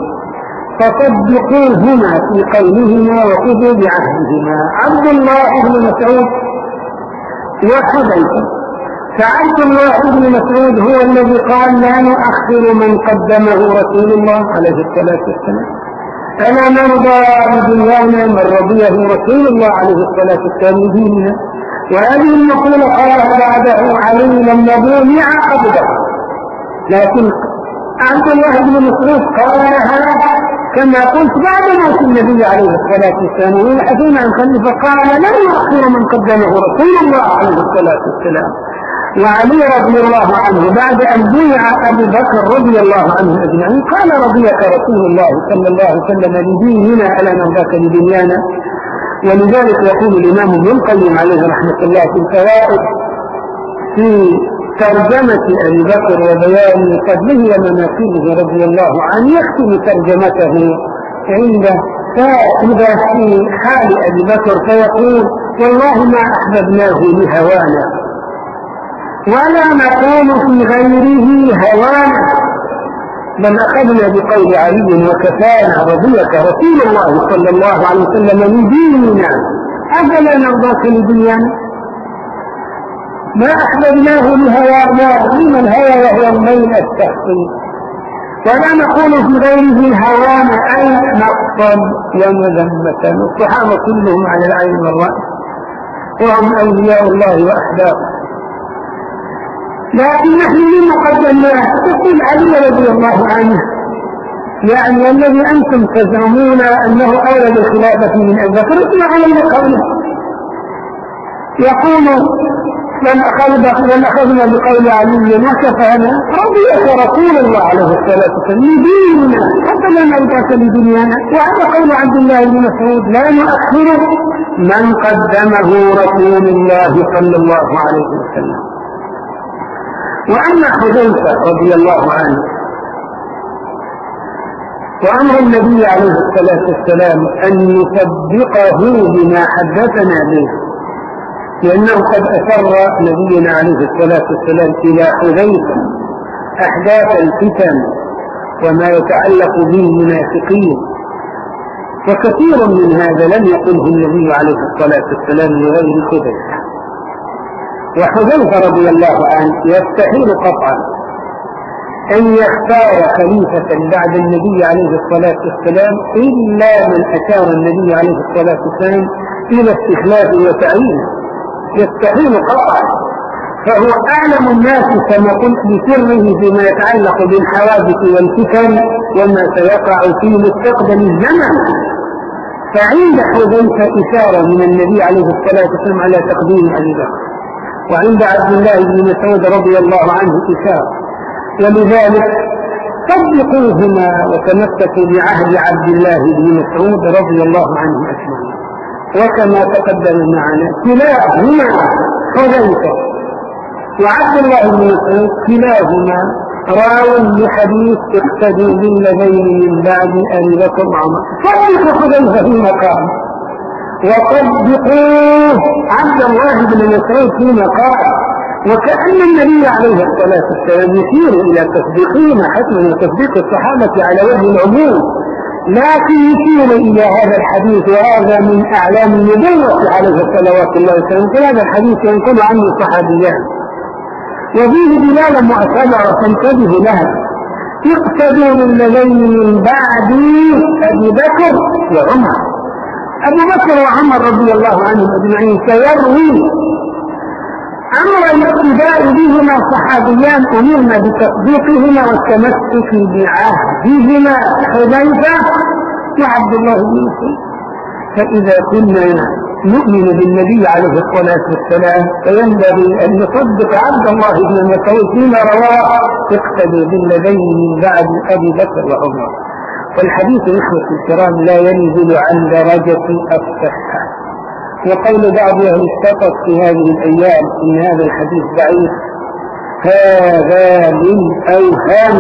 Speaker 1: فصدقوهما في قولهما وخذوا بعهدهما عبد الله بن مسعود وحذيفة. فعبد الله بن مسعود هو الذي قال لا نؤخر من قدمه رسول الله عليه الصلاة والسلام، ألا نرضى بدنيانا من رضيه رسول الله عليه الصلاة والسلام ديننا. وهذه المقولة قالها بعده علي لما بومع قبله، لكن عبد الله بن مسعود قالها كما قلت بعد موت النبي عليه الصلاة والسلام ويبحثون عن خليفة قال لا يؤخر من قدمه رسول الله عليه الصلاة والسلام. وعلي رضي الله عنه بعد أن بيع أبي بكر رضي الله عنه أجمعين قال رضيك رسول الله صلى الله عليه وسلم لديننا ألا نرضاك لدنيانا. ولذلك يقول الإمام ابن القيم عليه رحمة الله في الفوائد في ترجمة أبي بكر وبيان فضله ومناقبه رضي الله عنه يختم ترجمته عنده فإذا في حال أبي بكر فيقول والله ما أحببناه لهوانا ولا نقول في غيره هوانا، بل أخذنا بقول علي وكفانا رضيك رسول الله صلى الله عليه وسلم لديننا أفلا نرضاك لدنيانا. ما أحببناه لهوانا من الهوى وهو الميل الشخصي، ولا نقول في غيره هوانا أي نقصا ومذمة. الصحابة كلهم على العين والرأس وهم أولياء الله وأحبابه، لكن نحن من مقدمات تقول علي رضي الله عنه يعني الذي أنتم تزعمون أنه أولى بالخلافة من أبي بكر اسمع علي قوله يقول من أخذنا بقول علي وكفانا رضيك رسول الله عليه الصلاة والسلام لديننا حتى لا نرضاك لدنيانا. وهذا قول عبد الله بن مسعود لا نؤخر من قدمه رسول الله صلى الله عليه وسلم. وأما حذيفة رضي الله عنه وأمر النبي عليه الصلاة والسلام أن يصدقه بما حدثنا به، لأنه قد أسر نبينا عليه الصلاة والسلام إلى حذيفة أحداث الفتن وما يتعلق به المنافقين، وكثير من هذا لم يقله النبي عليه الصلاة والسلام لغير حذيفة. وحذيفة رضي الله عنه يستحيل قطعا أن يختار خليفة بعد النبي عليه الصلاة والسلام إلا من أشار النبي عليه الصلاة والسلام إلى استخلاف وتعيين يستحيل قطعا، فهو أعلم الناس كما قلت بسره فيما يتعلق بالحوادث والفتن وما سيقع في مستقبل الزمن. فعند حذيفة إشارة من النبي عليه الصلاة والسلام على تقديم أبي بكر، وعند عبد الله بن مسعود رضي الله عنه إشارة، ولذلك صدقوهما وتمسكوا بعهد عبد الله بن مسعود رضي الله عنه أجمعين. وكما تقدم معنا كلاهما حذيفة وعبد الله بن مسعود كلاهما راو لحديث اقتدوا بالذين من بعد أبي بكر وعمر. صدقوا حذيفة فيما قال، وصدقوه عبد الله بن مسعود فيما قال، وكأن النبي عليه الصلاة والسلام يشير إلى تصديقهما حتما وتصديق الصحابة على وجه العموم، لكن يشير إلى هذا الحديث، وهذا من أعلام النبوة عليه الصلوات الله وسلم. هذا الحديث ينقل عنه الصحابيان وفيه دلالة معتبرة تنتبه لها. اقتدوا بالذين من بعد أبي بكر وعمر. أبو بكر وعمر رضي الله عنهم أجمعين سيروي أمر الاقتداء بهما صحابيان أمرنا بتصديقهما والتمسك بعهدهما حذيفة وعبد الله بن مسعود. فإذا كنا نؤمن بالنبي عليه الصلاة والسلام فينبغي أن نصدق عبد الله بن مسعود فيما رواه اقتدوا بالذين من بعد أبي بكر وعمر. والحديث إخوة الكرام لا ينزل عن درجة الصحة، وقول بعض أهل السقط في هذه الأيام إن هذا الحديث ضعيف هذا من أوهام.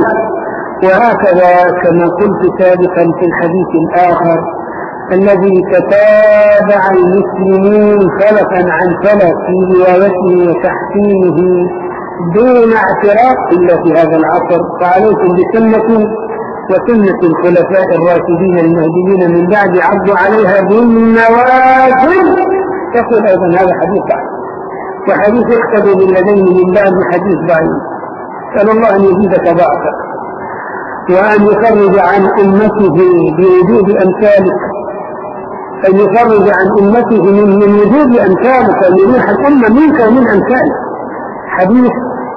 Speaker 1: وهكذا كما قلت سابقا في الحديث الآخر الذي تتابع المسلمون خلفا عن خلف في روايته وتحسينه دون اعتراف إلا في هذا العصر. فعليكم بسنة وسنة الخلفاء الراشدين المهديين من بعد عضوا عليها بالنواجذ. تقول أيضا هذا حديث ضعيف، وحديث اقتدوا بالذين من بعد حديث ضعيف. سأل الله أن يزيدك ضعفا وأن يخرج عن أمته بوجود أمثالك، أن يخرج عن أمته من, من وجود أمثالك، أن يريح الأمة منك ومن أمثالك. حديث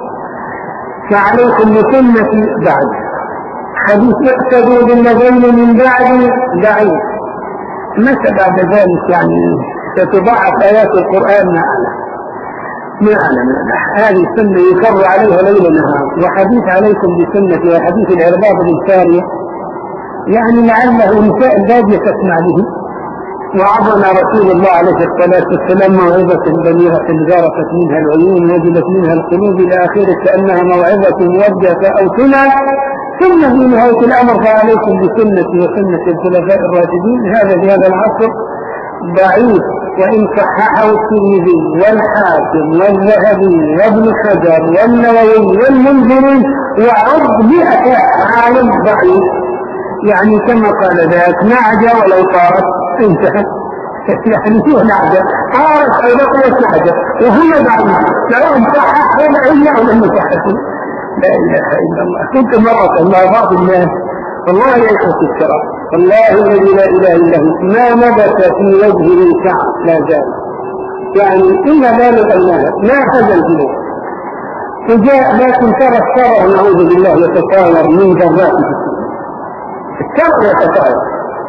Speaker 1: فعليكم بسنة بعد حديث اقتدوا بالذين من بعد ضعيف. متى بعد ذلك يعني ستضاعف آيات القرآن معنا معنا هذه السنة يكر عليها ليل نهار. وحديث عليكم بسنة وحديث العرباض بالسارية يعني لعله نساء البادية تسمع به. وعظنا رسول الله عليه الصلاة والسلام موعظة بليغة جارفت منها العيون وجلت منها القلوب إلى آخره كأنها موعظة موجهة أو سنة. ثم في نهاية الأمر فعليكم بسنة وسنة الخلفاء الراشدين. هذا في هذا العصر ضعيف، وإن صححه الترمذي والحاكم والذهبي وابن حجر والنووي والمنذري وعد مئة عالم ضعيف، يعني كما قال ذاك نعجة ولو طارت انتهت. يعني هو نعجة طارت أو لقيت نعجة وهي ضعيف سواء صحح ولا إلا أو لم يصحح. لا إله إلا الله. كنت مرة مع بعض الناس والله يا إخوة الكرام والله الذي لا إله إلا هو ما نبت في وجهه شعر لا زال، يعني إلا بالغ النهر ما خذ الجنوب فجاء. لكن ترى الشر نعوذ بالله يتطاير من ذراته، الشر يتطاير.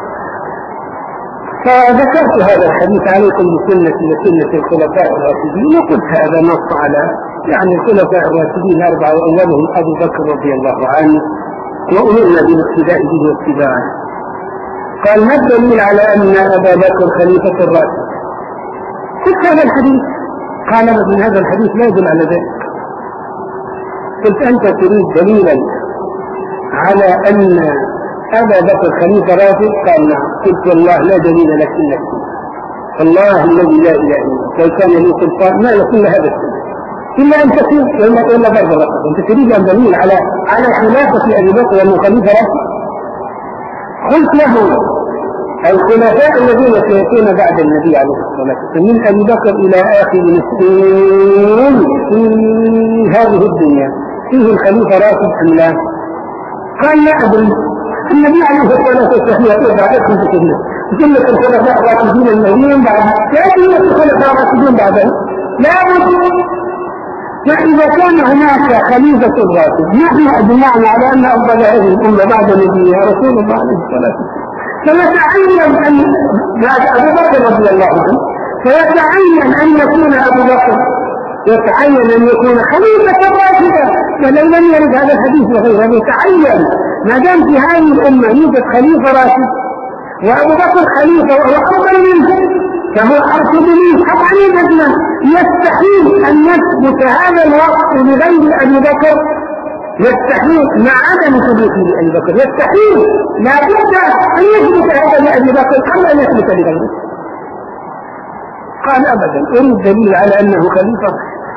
Speaker 1: فذكرت هذا الحديث عليكم بسنة وسنة الخلفاء الراشدين، وقلت هذا نص على يعني الخلفاء الراشدين أربعة وأولهم أبو بكر رضي الله عنه وأمرنا بالاقتداء به واتباعه. قال ما الدليل على أن أبا بكر خليفة الراشد؟ قلت هذا الحديث. قال من هذا الحديث لا يدل على ذلك. قلت أنت تريد دليلا على أن أبا بكر خليفة راشد؟ قال نعم. قلت والله لا دليل لك إلا الله الذي لا إله إلا لو كان لي سلطان ما يكون هذا السلطان إلا أن تكون وإلا إلا برضه راشد. أنت تريد أن دليل على على خلافة أبي بكر وأنه خليفة راشد؟ قلت له الخلفاء الذين سيكون بعد النبي عليه الصلاة والسلام من أبي بكر إلى آخر مسؤول في هذه الدنيا فيه الخليفة راشد أم لا؟ قال لا أدري. النبي عليه الصلاة والسلام يقول بعدكم بكلمة كل الخلفاء الراشدين المهديين بعد يأتي الخلفاء الراشدين بعدهم لا بد. فإذا كان هناك خليفة راشد نحن أجمعنا على أن أفضل هذه الأمة بعد نبيها رسول الله عليه الصلاة والسلام، فيتعين أن بعد أبو بكر رضي الله عنه فيتعين أن يكون أبو بكر يتعين أن يكون خليفة راشدا، ولو لم يرد هذا الحديث وغيره يتعين ما دام في هذه الأمة يوجد خليفة راشد وأبو بكر خليفة وهو أفضل منه فهو أرشد منه قطعا أجمل. يستحيل أن يثبت هذا الوقت لغير أبي بكر، يستحيل مع عدم ثبوته لأبي بكر، يستحيل لا بد أن يثبت هذا لأبي بكر قبل أن يثبت لغيره. قال أبدا أريد دليل على أنه خليفة.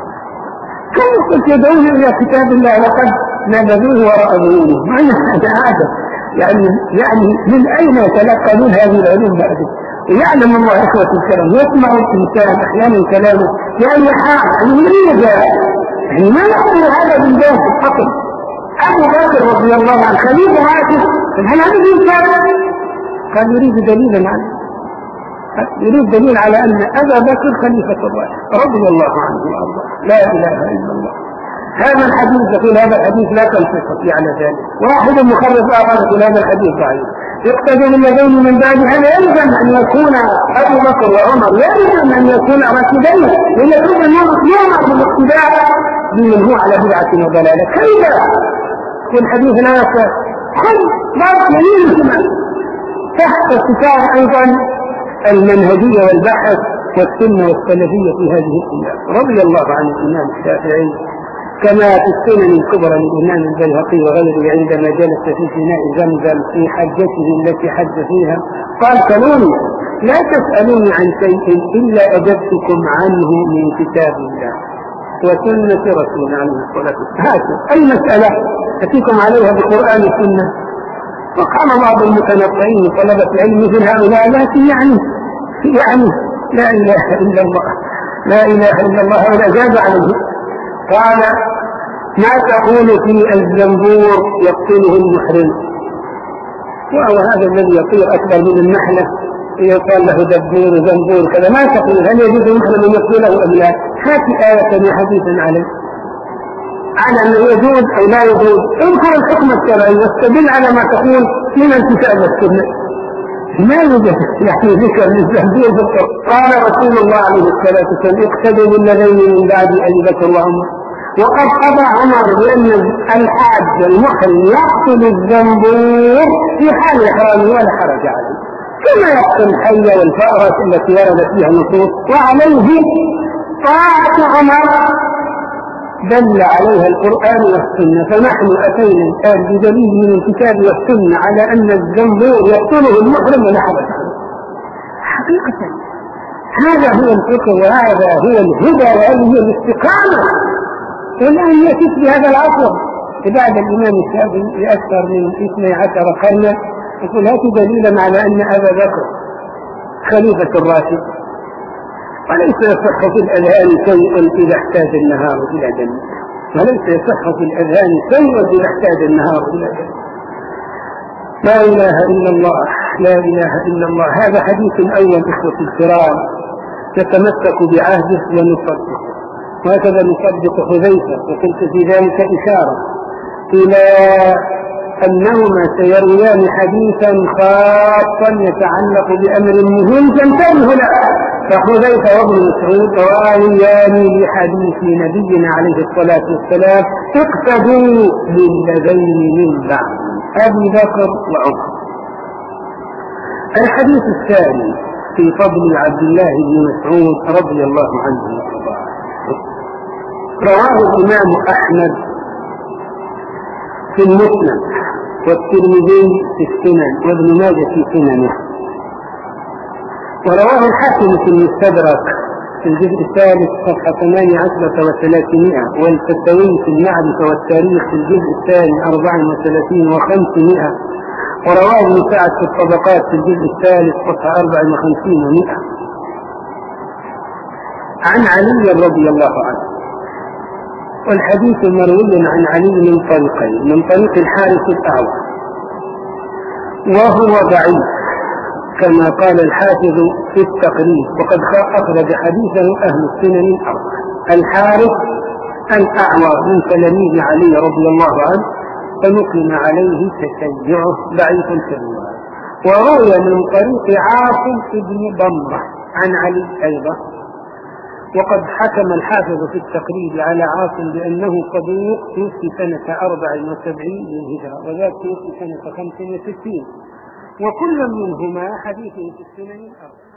Speaker 1: كم قلت يدعون إلى كتاب الله لقد نبذوه وراء ظهورهم، معنى هذا عادة يعني يعني من أين يتلقون هذه العلوم بعده؟ ويعلم الله إخوة الكرام يسمع الإنسان أحيانا كلامه يعني حال يعني من أين جاء؟ يعني ما نقول هذا بالجاه الحقل. أبو بكر رضي الله عنه خليفة راشد، هل هذا الإنسان؟ قال يريد دليلا عنه، يريد دليل على أن أبا بكر خليفة الراشد رضي الله عنه وأرضاه. لا إله إلا الله. هذا الحديث يقول هذا الحديث لا تنفق على ذلك. واحد مخرج آخر يقول هذا الحديث ضعيف. يقتدي بالذين من بعد هذا يلزم أن يكون أبو بكر وعمر يلزم أن يكون راشدين، لأن كل الناس يؤمر بالاقتداء بمن هو على بدعة وضلالة. كيف في الحديث لا يصح؟ كل ضرب يمين تحت ستار أيضا المنهجية والبحث والسنة والسلفية في هذه الأمة. رضي الله عن الإمام الشافعي كما في السنن الكبرى للإمام البيهقي وغيره عندما جلس في فناء زمزم في حجته التي حج فيها قال سلوني لا تسألوني عن شيء إلا أجبتكم عنه من كتاب الله وسنة رسول عليه الصلاة والسلام. المسألة أتيكم عليها بقرآن السنة. وقام بعض المتنطعين طلبة العلم مثل هؤلاء لكن يعني يعني لا إله إلا الله لا إله إلا الله ولا زاد عليه. قال ما تقول في الزنبور يقتله المحرم؟ وهو هذا الذي يطير أكبر من النحلة يقال له دبور زنبور كذا. ما تقول هل يجوز المحرم أن يقتله أم لا؟ هات آية وحديثا عليه على أنه يجوز أو لا يجوز. اذكر الحكم الشرعي واستدل على ما تقول من الكتاب والسنة. ما يوجد يعني ذكر للزنبور في القرآن. قال رسول الله عليه الصلاة والسلام اقتدوا بالذين من بعد أبي بكر وعمر. وقد قضى عمر بأن الحاج المحرم يقتل الزنبور في حال إحرامه ولا حرج عليه كما يقتل الحية والفأرة التي وردت فيها النصوص. وعليه طاعة عمر دل عليها القرآن والسنة. فنحن أتينا الآن بدليل من الكتاب والسنة على أن الزنبور يقتله المحرم ولا حرج عليه. حقيقة هذا هو الفقه وهذا هو الهدى وهذه هي الاستقامة. والآن يأتي في هذا العصر بعد الإمام الشافعي بأكثر من اثني عشر قرنا يقول هات دليلا على أن أبا بكر خليفة الراشد. وليس يصح في الأذهان شيء إذا احتاج النهار إلى دليل. وليس يصح في الأذهان شيء إذا احتاج النهار إلى دليل. لا إله إلا الله لا إله إلا الله. هذا حديث أول إخوة الكرام يتمسك بعهده ونصدقه. وهكذا نصدق حذيفة وقلت في ذلك إشارة إلى أنهما سيرويان حديثا خاصا يتعلق بأمر مهم تنتبه له. فحذيفة وابن مسعود راويان لحديث نبينا عليه الصلاة والسلام اقتدوا بالذين من بعد أبي بكر وعمر. الحديث الثاني في فضل عبد الله بن مسعود رضي الله عنه وارضاه. رواه الإمام أحمد في المسند والترمذي في السنن وابن ماجه في سننه. ورواه الحاكم في المستدرك في الجزء الثالث صفحة ثمانية عشرة وثلاثمائة والفتاوي في المعرفة والتاريخ في الجزء الثاني أربع وثلاثين وخمسمائة. ورواه ابن سعد في الطبقات في الجزء الثالث صفحة أربع وخمسين ومائة عن علي رضي الله عنه. والحديث مروي عن علي من طريقين من طريق الحارث الأعور وهو ضعيف كما قال الحافظ في التقريب، وقد أخرج حديثه أهل السنن الأربعة. الحارث الأعور من تلاميذ علي رضي الله عنه، فنقم عليه تشيعه ضعيف الكبير. وروي من طريق عاصم بن ضمرة عن علي أيضا، وقد حكم الحافظ في التقريب على عاصم بأنه صدوق توفي سنة أربع وسبعين للهجرة، وذاك توفي سنة خمس وستين، وكل منهما حديثه في السنن الأربعة.